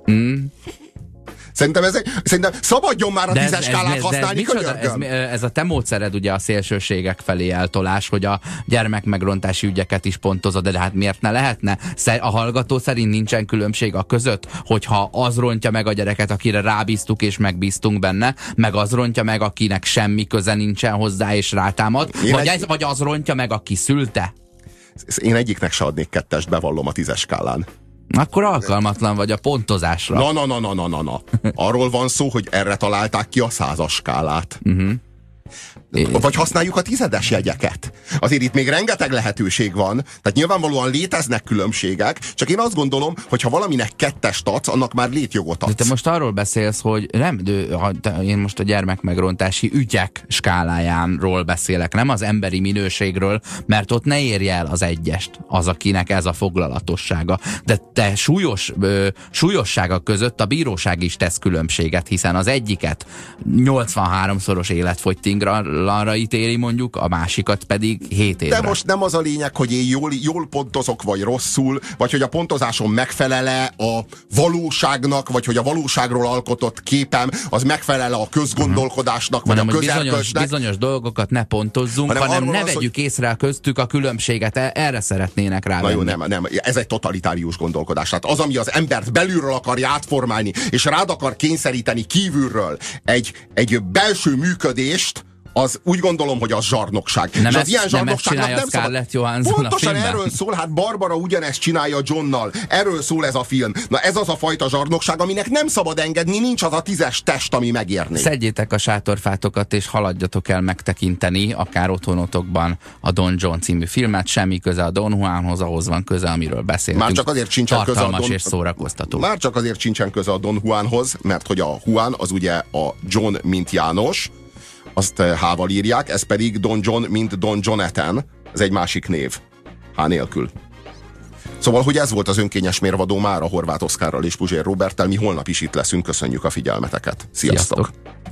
Szerintem szabadjon már a 10-es skálát használni, könyörgöm. Ez a te módszered ugye a szélsőségek felé eltolás, hogy a gyermekmegrontási ügyeket is pontozod, de hát miért ne lehetne? A hallgató szerint nincsen különbség a között, hogyha az rontja meg a gyereket, akire rábíztuk és megbíztunk benne, meg az rontja meg, akinek semmi köze nincsen hozzá és rátámad, vagy az rontja meg, aki szülte? Én egyiknek se adnék 2-est, bevallom a 10-es skálán. Akkor alkalmatlan vagy a pontozásra. Na. Arról van szó, hogy erre találták ki a 100-as skálát. Vagy használjuk a 10-es jegyeket. Azért itt még rengeteg lehetőség van, tehát nyilvánvalóan léteznek különbségek, csak én azt gondolom, hogy ha valaminek 2-est adsz, annak már létjogot adsz. De te most arról beszélsz, hogy én most a gyermekmegrontási ügyek skálájánról beszélek, nem az emberi minőségről, mert ott ne érje el az 1-est, az, akinek ez a foglalatossága. De te súlyossága között a bíróság is tesz különbséget, hiszen az egyiket 83-szoros életfogytiglanra ítéli mondjuk, a másikat pedig 7 évre. De most nem az a lényeg, hogy én jól pontozok, vagy rosszul, vagy hogy a pontozásom megfelele a valóságnak, vagy hogy a valóságról alkotott képem, az megfelele a közgondolkodásnak, vagy a közerkölcsnek. Bizonyos dolgokat ne pontozzunk, hanem ne vegyük észre köztük a különbséget. Erre szeretnének rávenni. Na jó, nem. Ez egy totalitárius gondolkodás. Tehát az, ami az embert belülről akarja átformálni, és rád akar kényszeríteni kívülről egy belső működést, az úgy gondolom, hogy az zsarnokság. Nem, és az ilyen zsarnokságnak nem Scarlett Johansson pontosan erről szól, hát Barbara ugyanezt csinálja Johnnal. Erről szól ez a film. Na ez az a fajta zsarnokság, aminek nem szabad engedni, nincs az a 10-es test, ami megérné. Szedjétek a sátorfátokat, és haladjatok el megtekinteni, akár otthonotokban a Don John című filmet. Semmi köze a Don Juanhoz, ahhoz van köze, amiről beszéltünk. Már csak azért sincsen köze a és szórakoztató. Már csak azért sincsen köze a Don Juanhoz, mert hogy a Juan az ugye a John, mint János, azt H-val írják, ez pedig Don John, mint Don Jonathan, ez egy másik név, H nélkül. Szóval, hogy ez volt az önkényes mérvadó már a Horváth Oszkárral és Puzsér Róberttel, mi holnap is itt leszünk, köszönjük a figyelmeteket. Sziasztok!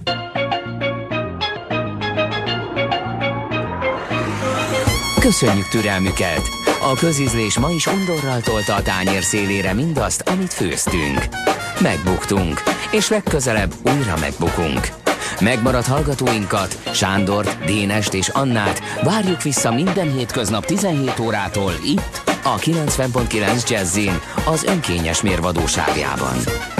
Köszönjük türelmüket! A közízlés ma is undorral tolta a tányér szélére mindazt, amit főztünk. Megbuktunk, és legközelebb újra megbukunk. Megmaradt hallgatóinkat, Sándort, Dénest és Annát várjuk vissza minden hétköznap 17 órától itt, a 90.9 Jazzin, az önkényes mérvadóságában.